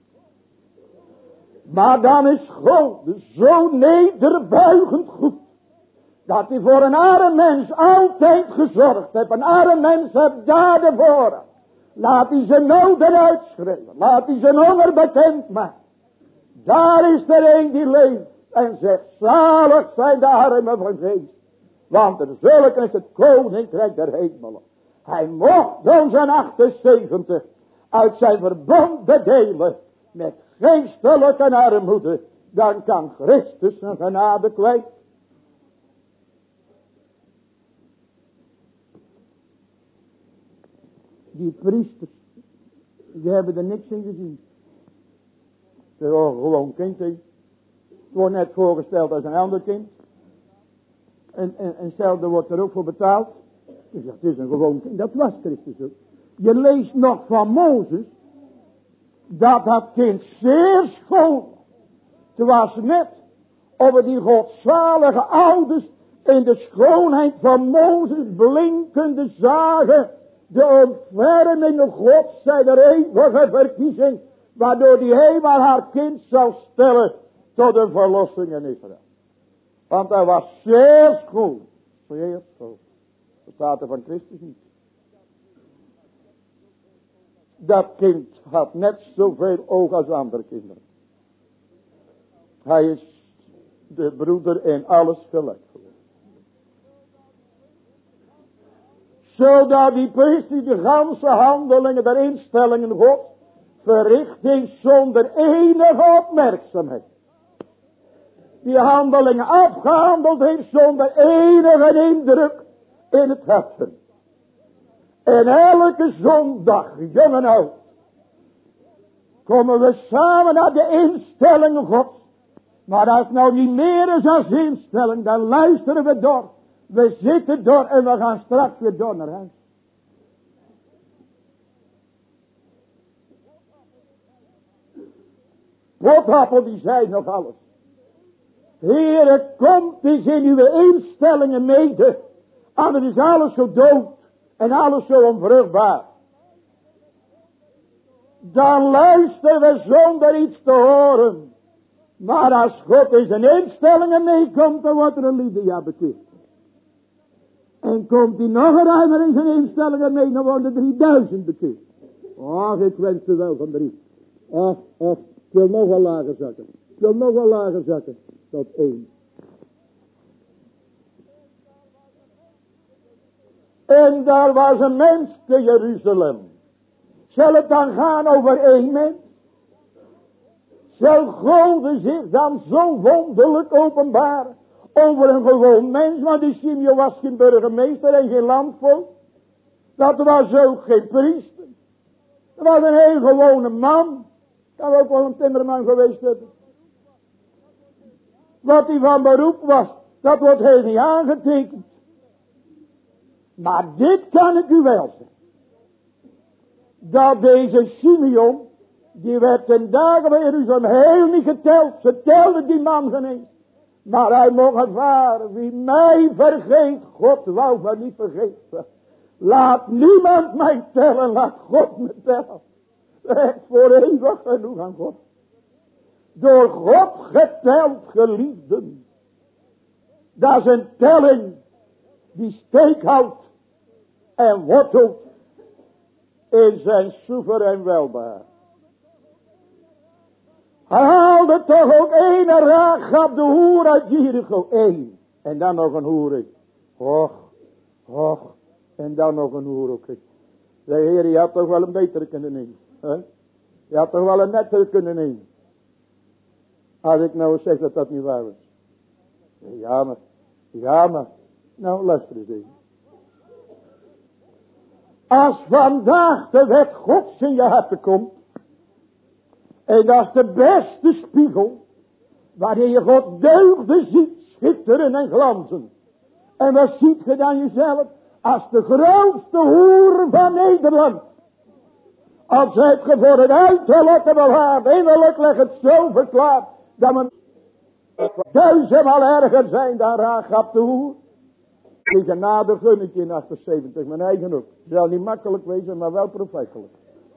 Maar dan is God zo nederbuigend goed. Dat hij voor een arme mens altijd gezorgd heeft. Een arme mens heeft daden voor. Laat hij zijn noden uitschrijven. Laat hij zijn honger bekend maken. Daar is er een die leeft. En zegt, zalig zijn de armen van geest. Want er zulke is het koninkrijk der hemelen. Hij mocht ons aan achtenzeventig uit zijn verbond bedelen met geestelijke armoede. Dan kan Christus zijn genade kwijt. Die priesters, die hebben er niks in gezien. Ze waren gewoon kind. Het wordt net voorgesteld als een ander kind. En, en, en stel, er wordt er ook voor betaald. Dus dat is een gewoon kind. Dat was Christus ook. Je leest nog van Mozes. Dat dat kind zeer schoon. Het was net of we die godzalige ouders in de schoonheid van Mozes blinkende zagen. De ontferming God zij de eeuwige verkiezing. Waardoor die helemaal haar kind zou stellen. tot de verlossing in Israël. Want hij was zeer schoon. Zeer schoon. Dat staat er van Christus niet. Dat kind had net zoveel oog als andere kinderen. Hij is de broeder in alles gelijk geworden. Zodat die priester de ganse handelingen der instellingen God verricht heeft zonder enige opmerkzaamheid. Die handelingen afgehandeld heeft zonder enige indruk in het harten. En elke zondag, jong en oud, komen we samen naar de instellingen Gods. Maar als het nou niet meer is als instelling, dan luisteren we door. We zitten door en we gaan straks weer door naar huis. Potappel die zei nog alles. Heere, komt eens in uw instellingen mede. Anders is alles zo dood en alles zo onvruchtbaar. Dan luisteren we zonder iets te horen. Maar als God in zijn instellingen meekomt, dan wordt er een Lydia bekeerd. En komt hij nog een ruimer in zijn instellingen mee, dan worden er drieduizend bekeerd. Ach, ik wens er wel van drie. Ach, ach, ik wil nog wel lager zakken. Ik wil nog wel lager zakken. Tot één. En daar was een mens te Jeruzalem. Zal het dan gaan over één mens? Zal God zich dan zo wonderlijk openbaren over een gewoon mens? Want die Simeon was geen burgemeester en geen landvolk. Dat was ook geen priester. Dat was een heel gewone man. Kan ook wel een timmerman geweest hebben. Wat hij van beroep was, dat wordt heel niet aangetekend. Maar dit kan ik u wel zeggen. Dat deze Simeon, die werd ten dagen bij Jeruzalem heel niet geteld. Ze telden die man geen eens. Maar hij mocht ervaren, wie mij vergeet, God wou van niet vergeten. Laat niemand mij tellen, laat God me tellen. Echt voor eeuwig genoeg aan God. Door God geteld, geliefden. Dat is een telling die steek houdt en wortelt in zijn soeverein welbehagen. Hij haalde toch ook één Rahab de hoer uit Jericho. Eén. En dan nog een hoer. Och, och. En dan nog een hoer ook. De Heer, je had toch wel een betere kunnen nemen. Hè? Je had toch wel een nettere kunnen nemen. Als ik nou zeg dat dat niet waar was. Ja maar. Ja maar. Nou luister eens even. Als vandaag de wet Gods in je harten komt. En dat is de beste spiegel. Waarin je God deugden ziet schitteren en glanzen. En wat ziet je dan jezelf? Als de grootste hoer van Nederland. Als het je voor het uiterlijk bewaard. Innerlijk leg het zo verklaard. Dat men duizendmaal erger zijn dan Rahab de hoer. Die genade gun ik je in achtenzeventig. Mijn eigen ook. Het zal niet makkelijk wezen, maar wel profijtelijk.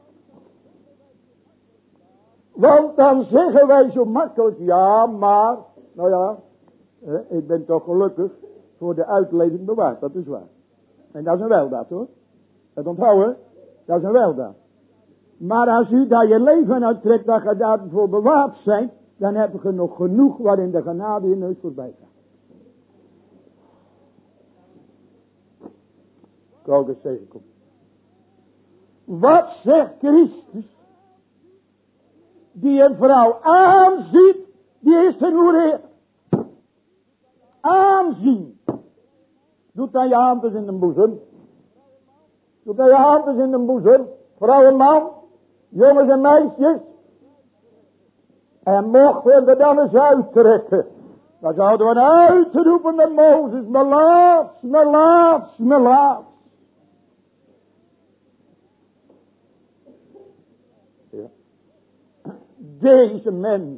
Want dan zeggen wij zo makkelijk, ja, maar, nou ja, eh, ik ben toch gelukkig voor de uitleving bewaard, dat is waar. En dat is een weldaad hoor. Dat onthouden, dat is een weldaad. Maar als u daar je leven uittrekt, dat je daarvoor bewaard zijn, dan heb je nog genoeg waarin de genade je neus voorbij gaat. Kijk eens tegenkomt. Wat zegt Christus? Die een vrouw aanziet, die is een hoereer. Aanzien. Doet dan je hand eens in de boezem. Doet dan je hand eens in de boezem. Vrouw en man, jongens en meisjes. En mochten we dan eens uittrekken. Dan zouden we uitroepen met Mozes. Melaats, melaats, melaats. Ja. Deze mens.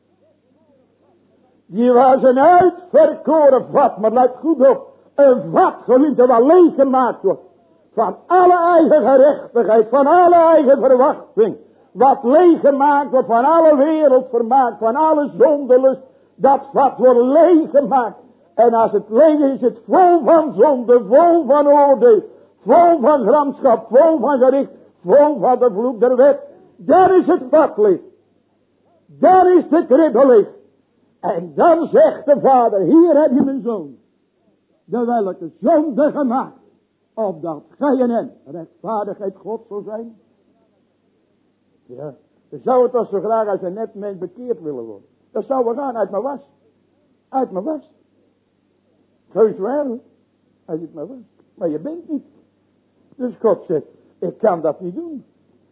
Die was een uitverkoren vat. Maar let goed op. Een vat waarin er wel leeggemaakt wordt. Van alle eigen gerechtigheid. Van alle eigen verwachting. wat leeggemaakt wordt van alle wereldvermaak, van alle zondelust, dat wat wordt leeggemaakt. En als het leeg is, is het vol van zonde, vol van oordeel, vol van gramschap, vol van gericht, vol van de vloek der wet. Daar is het vatlicht. Daar is de kribbelicht. En dan zegt de vader, hier heb je mijn zoon. De welke zonde gemaakt. Opdat gij en hem rechtvaardigheid God zal zijn. Ja, dan zou het toch zo graag als een net mens bekeerd willen worden. Dat zou wel gaan uit mijn was. Uit mijn was. Heus wel, als het maar was. Maar je bent niet. Dus God zegt, ik kan dat niet doen.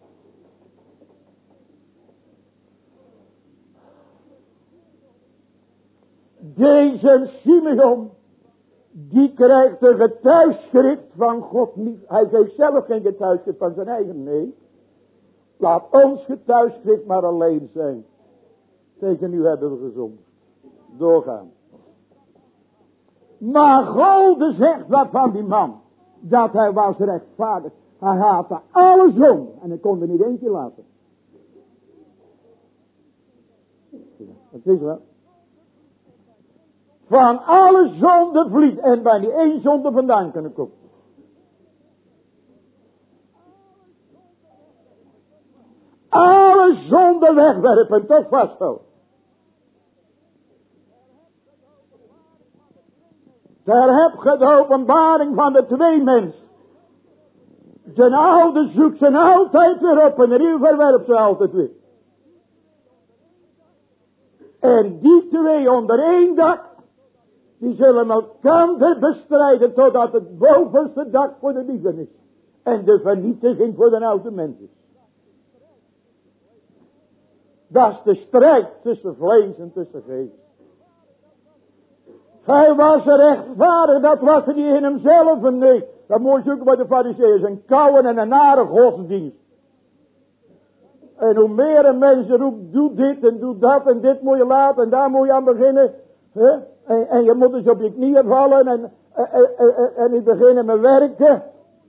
Deze Simeon, die krijgt een getuigschrift van God niet. Hij geeft zelf geen getuigschrift van zijn eigen, nee. Laat ons getuigschrift maar alleen zijn. Tegen u hebben we gezond. Doorgaan. Maar God zegt wat van die man. Dat hij was rechtvaardig. Hij haatte alle zonde. En hij kon er niet eentje laten. Dat is wel. Van alle zonde vliet. En bij die één zonde vandaan kunnen komen. Alle zonde wegwerpen. Toch vasthouden. Daar heb je de openbaring van de twee mensen. De oude zoekt zijn altijd weer op en de nieuwe verwerpt ze altijd weer. En die twee onder één dak, die zullen elkaar bestrijden totdat het bovenste dak voor de dieven is. En de vernietiging voor de oude mens is. Dat is de strijd tussen vlees en tussen geest. Hij was rechtvaardig, dat was er niet in hemzelf. Nee, dat moet je zoeken bij de fariseeërs. Een koude en een nare godsdienst. En hoe meer een mens roept, doe dit en doe dat en dit moet je laten en daar moet je aan beginnen. Hè? En, en je moet dus op je knieën vallen en, en, en, en, en je beginnen met werken.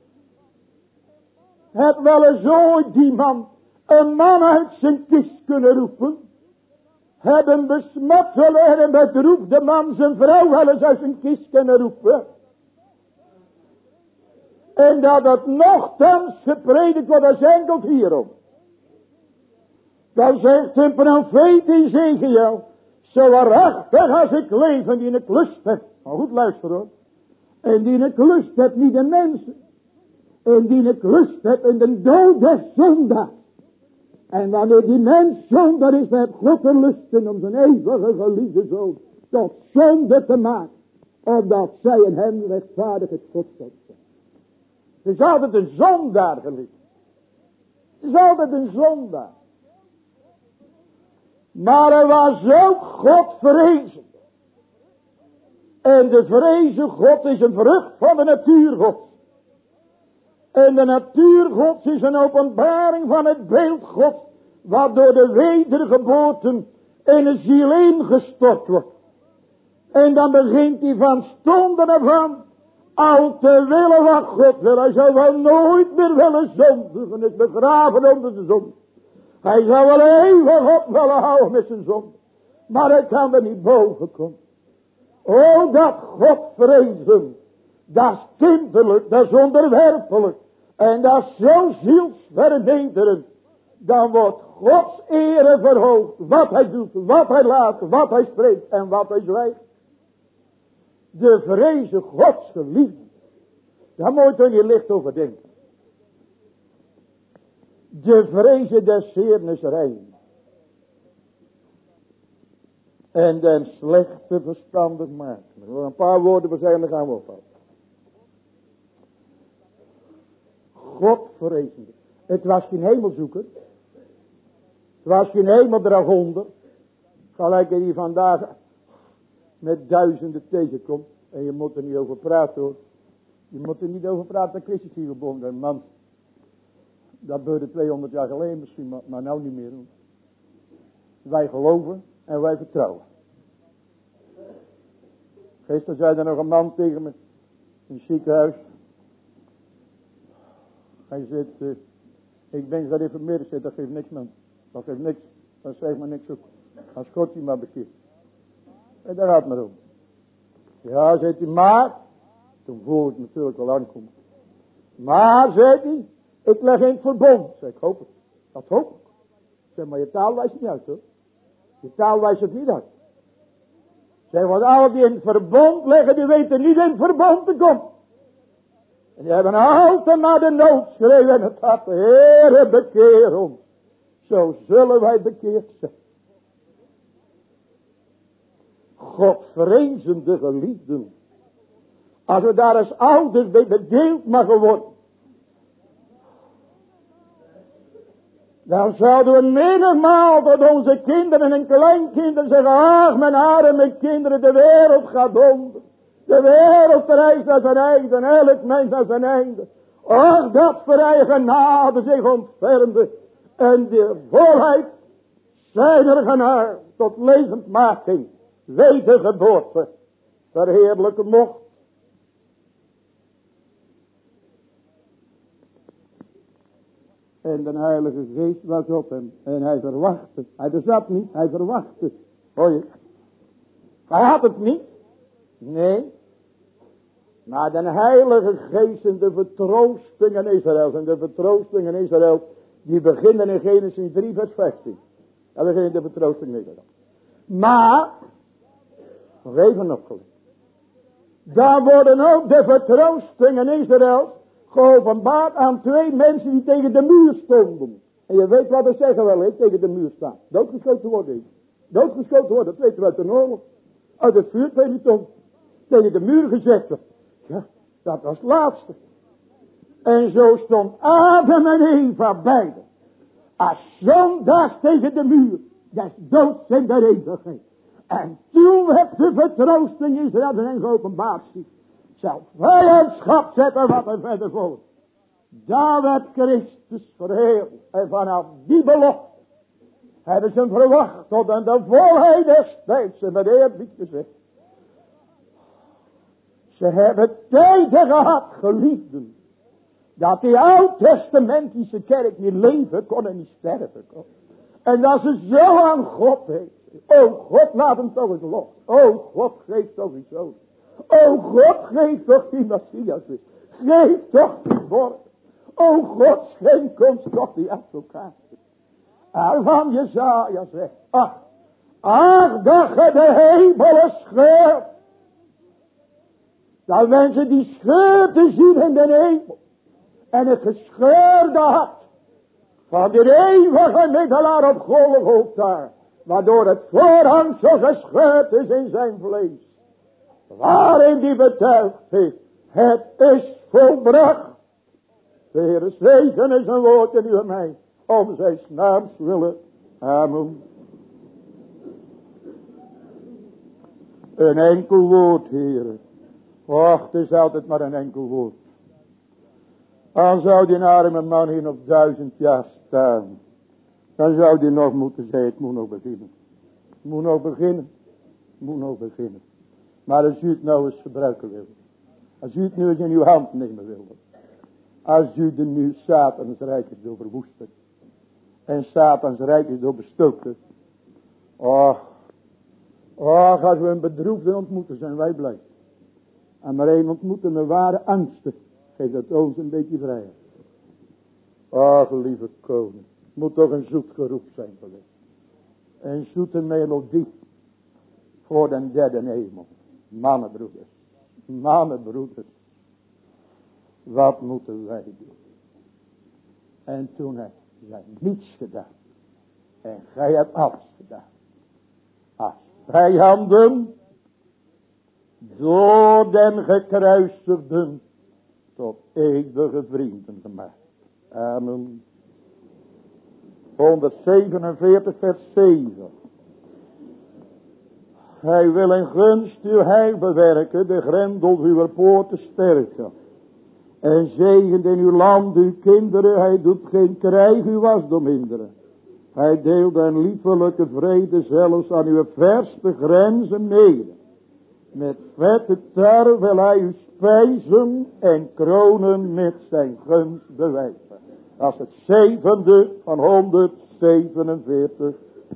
Heb wel eens ooit die man een man uit zijn kist kunnen roepen. Hebben besmettelen en met roep de man zijn vrouw wel eens uit zijn kist kunnen roepen. En dat het nogthans gepredikt wordt als enkel hierom. Dan zegt een profeet in Ezekiel, zo waarachtig als ik leef en die ik lust heb. Maar goed luister hoor. En die ik lust heb niet de mensen. En die ik lust heb in de dood des zondaars. En wanneer die mens zonder is, heeft God de lusten om zijn eeuwige geliefde zoon tot zonde te maken. Opdat zij in hem rechtvaardig het God zijn. Het is altijd een zondaar, geliefd. Het is altijd een zondaar. Maar hij was ook God vrezen. En de vrezen God is een vrucht van de natuur God. En de natuur Gods is een openbaring van het beeld Gods, wat door de wedergeboorten in een ziel ingestort wordt. En dan begint hij van stonden ervan al te willen wat God wil. Hij zou wel nooit meer willen zondigen, is begraven onder de zon. Hij zou wel eeuwig op willen houden met zijn zon, maar hij kan er niet boven komen. O, dat God vrezen. Dat is kinderlijk, dat is onderwerpelijk. En dat is zo zielsvernederend. Dan wordt Gods ere verhoogd. Wat hij doet, wat hij laat, wat hij spreekt en wat hij zwijgt. De vrezen Gods geliefde. Daar moet je niet licht over denken. De vrezen des Heeren is rein. En den slechte verstandig maken. Een paar woorden waarschijnlijk gaan we ophouden. Godvrezende. Het was geen hemelzoeker. Het was geen hemeldragonder. Gelijk je die vandaag met duizenden tegenkomt. En je moet er niet over praten hoor. Je moet er niet over praten dat Christus hier gebonden is. Man, dat gebeurde tweehonderd jaar geleden misschien, maar, maar nou niet meer. Hoor. Wij geloven en wij vertrouwen. Gisteren zei er nog een man tegen me in het ziekenhuis. Hij zit uh, Ik ben gereformeerd, zeg, dat geeft niks man. Dat geeft niks. Dat zegt maar niks op. Als God je maar bekeert. En daar gaat het maar om. Ja, zegt hij, maar. Toen voel ik natuurlijk wel aankomen. Maar, zegt hij, ik leg in het verbond. Zeg, ik hoop het. Dat hoop ik. Zeg, maar je taal wijst niet uit hoor. Je taal wijst het niet uit. Zeg, want alle die in het verbond liggen, die weten niet in het verbond te komen. En die hebben altijd naar de nood geschreven en het had de Heere bekeer ons. Zo zullen wij bekeerd zijn. God vrezende geliefden. Als we daar als ouders bij bedeeld mogen worden. Dan zouden we menigmaal tot onze kinderen en kleinkinderen zeggen. Ach, mijn arme kinderen, de wereld gaat onder. De wereld reist naar zijn einde en elk mens naar zijn einde. Ach, dat vrije genade zich ontfermde. En de volheid zijner genade tot levendmaking, wedergeboorte, verheerlijken mocht. En de Heilige Geest was op hem. En hij verwachtte. Hij bezat niet, hij verwachtte. Hoor je? Hij had het niet. Nee. Maar de Heilige Geest en de vertroostingen Israëls. En de vertroostingen Israëls. Die beginnen in Genesis drie vers vijftien. Dat beginnen de vertroostingen Israëls. Maar. Nog even opgelegd. Daar worden ook de vertroostingen Israëls geopenbaard aan twee mensen die tegen de muur stonden. En je weet wat ik zeggen wel, ik tegen de muur staan. Doodgeschoten worden. Doodgeschoten worden, dat weten we uit de oorlog. Uit het vuurpeloton. Tegen de muur gezet. Ja, dat was het laatste. En zo stond Adam en Eva beiden. Als zondags tegen de muur. Des doods in de eeuwigheid. En toen werd de vertroosting Israël en geopenbaard. Zelf vijandschap zetten wat er verder volgt. Daar werd Christus verheeld. En vanaf die belofte hebben ze hem verwacht tot aan de volheid des tijds. En met eerbied gezegd. Ze hebben tijden gehad, geliefden. Dat die oud-testamentische kerk niet leven kon en niet sterven kon. En dat ze zo aan God heeft. O God, laat hem toch eens los. O God, geef toch iets zo. O God, geef toch die Messias weer. Geef toch die woord. O God, schenk ons toch die advocaat. Waarvan Jesaja zegt. Ach, ach, dat je de hemelen scheurt. Dat mensen die scheur te zien in de hemel. En het gescheurde hart. Van de eeuwige middelaar op Golgotha. Waardoor het voorhang zo gescheurd is in zijn vlees. Waarin die betuigt heeft. Het is volbracht. De Heer zegen is een woord in uw mij. Om zijn naams willen. Amen. Een enkel woord, Heer. Och, het is altijd maar een enkel woord. Dan zou die arme man hier nog duizend jaar staan. Dan zou die nog moeten zeggen, ik moet nog beginnen. Ik moet nog beginnen. Ik moet nog beginnen. Maar als u het nou eens gebruiken wil. Als u het nu eens in uw hand nemen wil. Als u de nu Satans rijk is door verwoesten. En Satans rijk is door bestoken. Och. Och, als we een bedroefde ontmoeten zijn wij blij. En maar een ontmoeten met ware angsten. Geeft dat ons een beetje vrijheid. Och, lieve koning. Moet toch een zoet geroep zijn geweest. Een zoete melodie. Voor den derde hemel. Mannenbroeders. Mannenbroeders. Wat moeten wij doen? En toen heeft zij niets gedaan. En gij hebt alles gedaan. Als vijanden. Door den gekruisigden. Tot eeuwige vrienden gemaakt. Amen. honderdzevenenveertig vers zeven. Hij wil in gunst uw heil bewerken, de grendels uw poorten sterken. En zegent in uw land uw kinderen, hij doet geen krijg uw wasdom hinderen. Hij deelt een liefelijke vrede zelfs aan uw verste grenzen mede. Met vette ter wil hij u spijzen en kronen met zijn gunst bewijzen. Dat is het zevende van honderdzevenenveertig.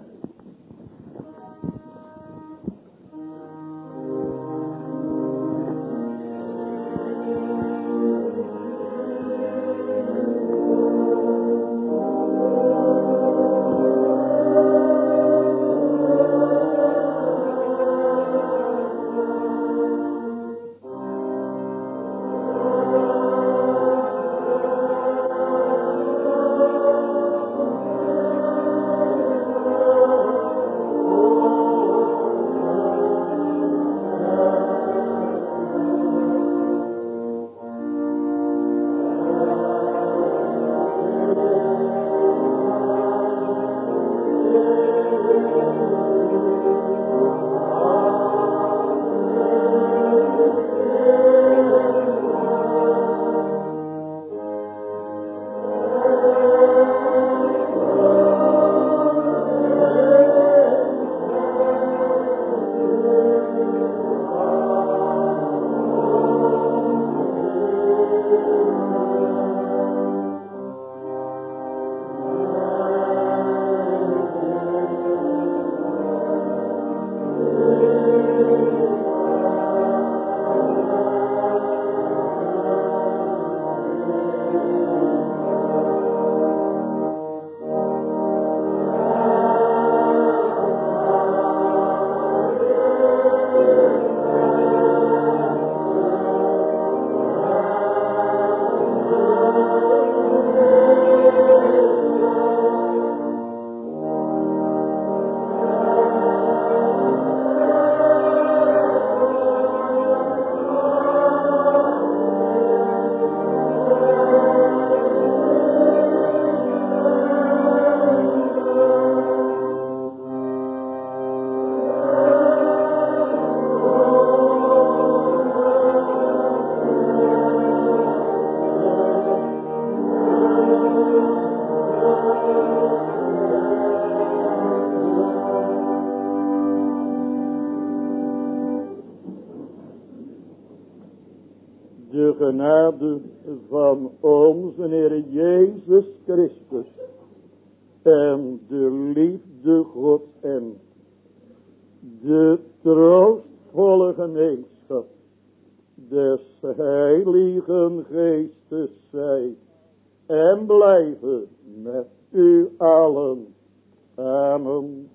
De genade van onze Heer Jezus Christus en de liefde God en de troostvolle gemeenschap des Heiligen Geestes zij en blijven met u allen. Amen.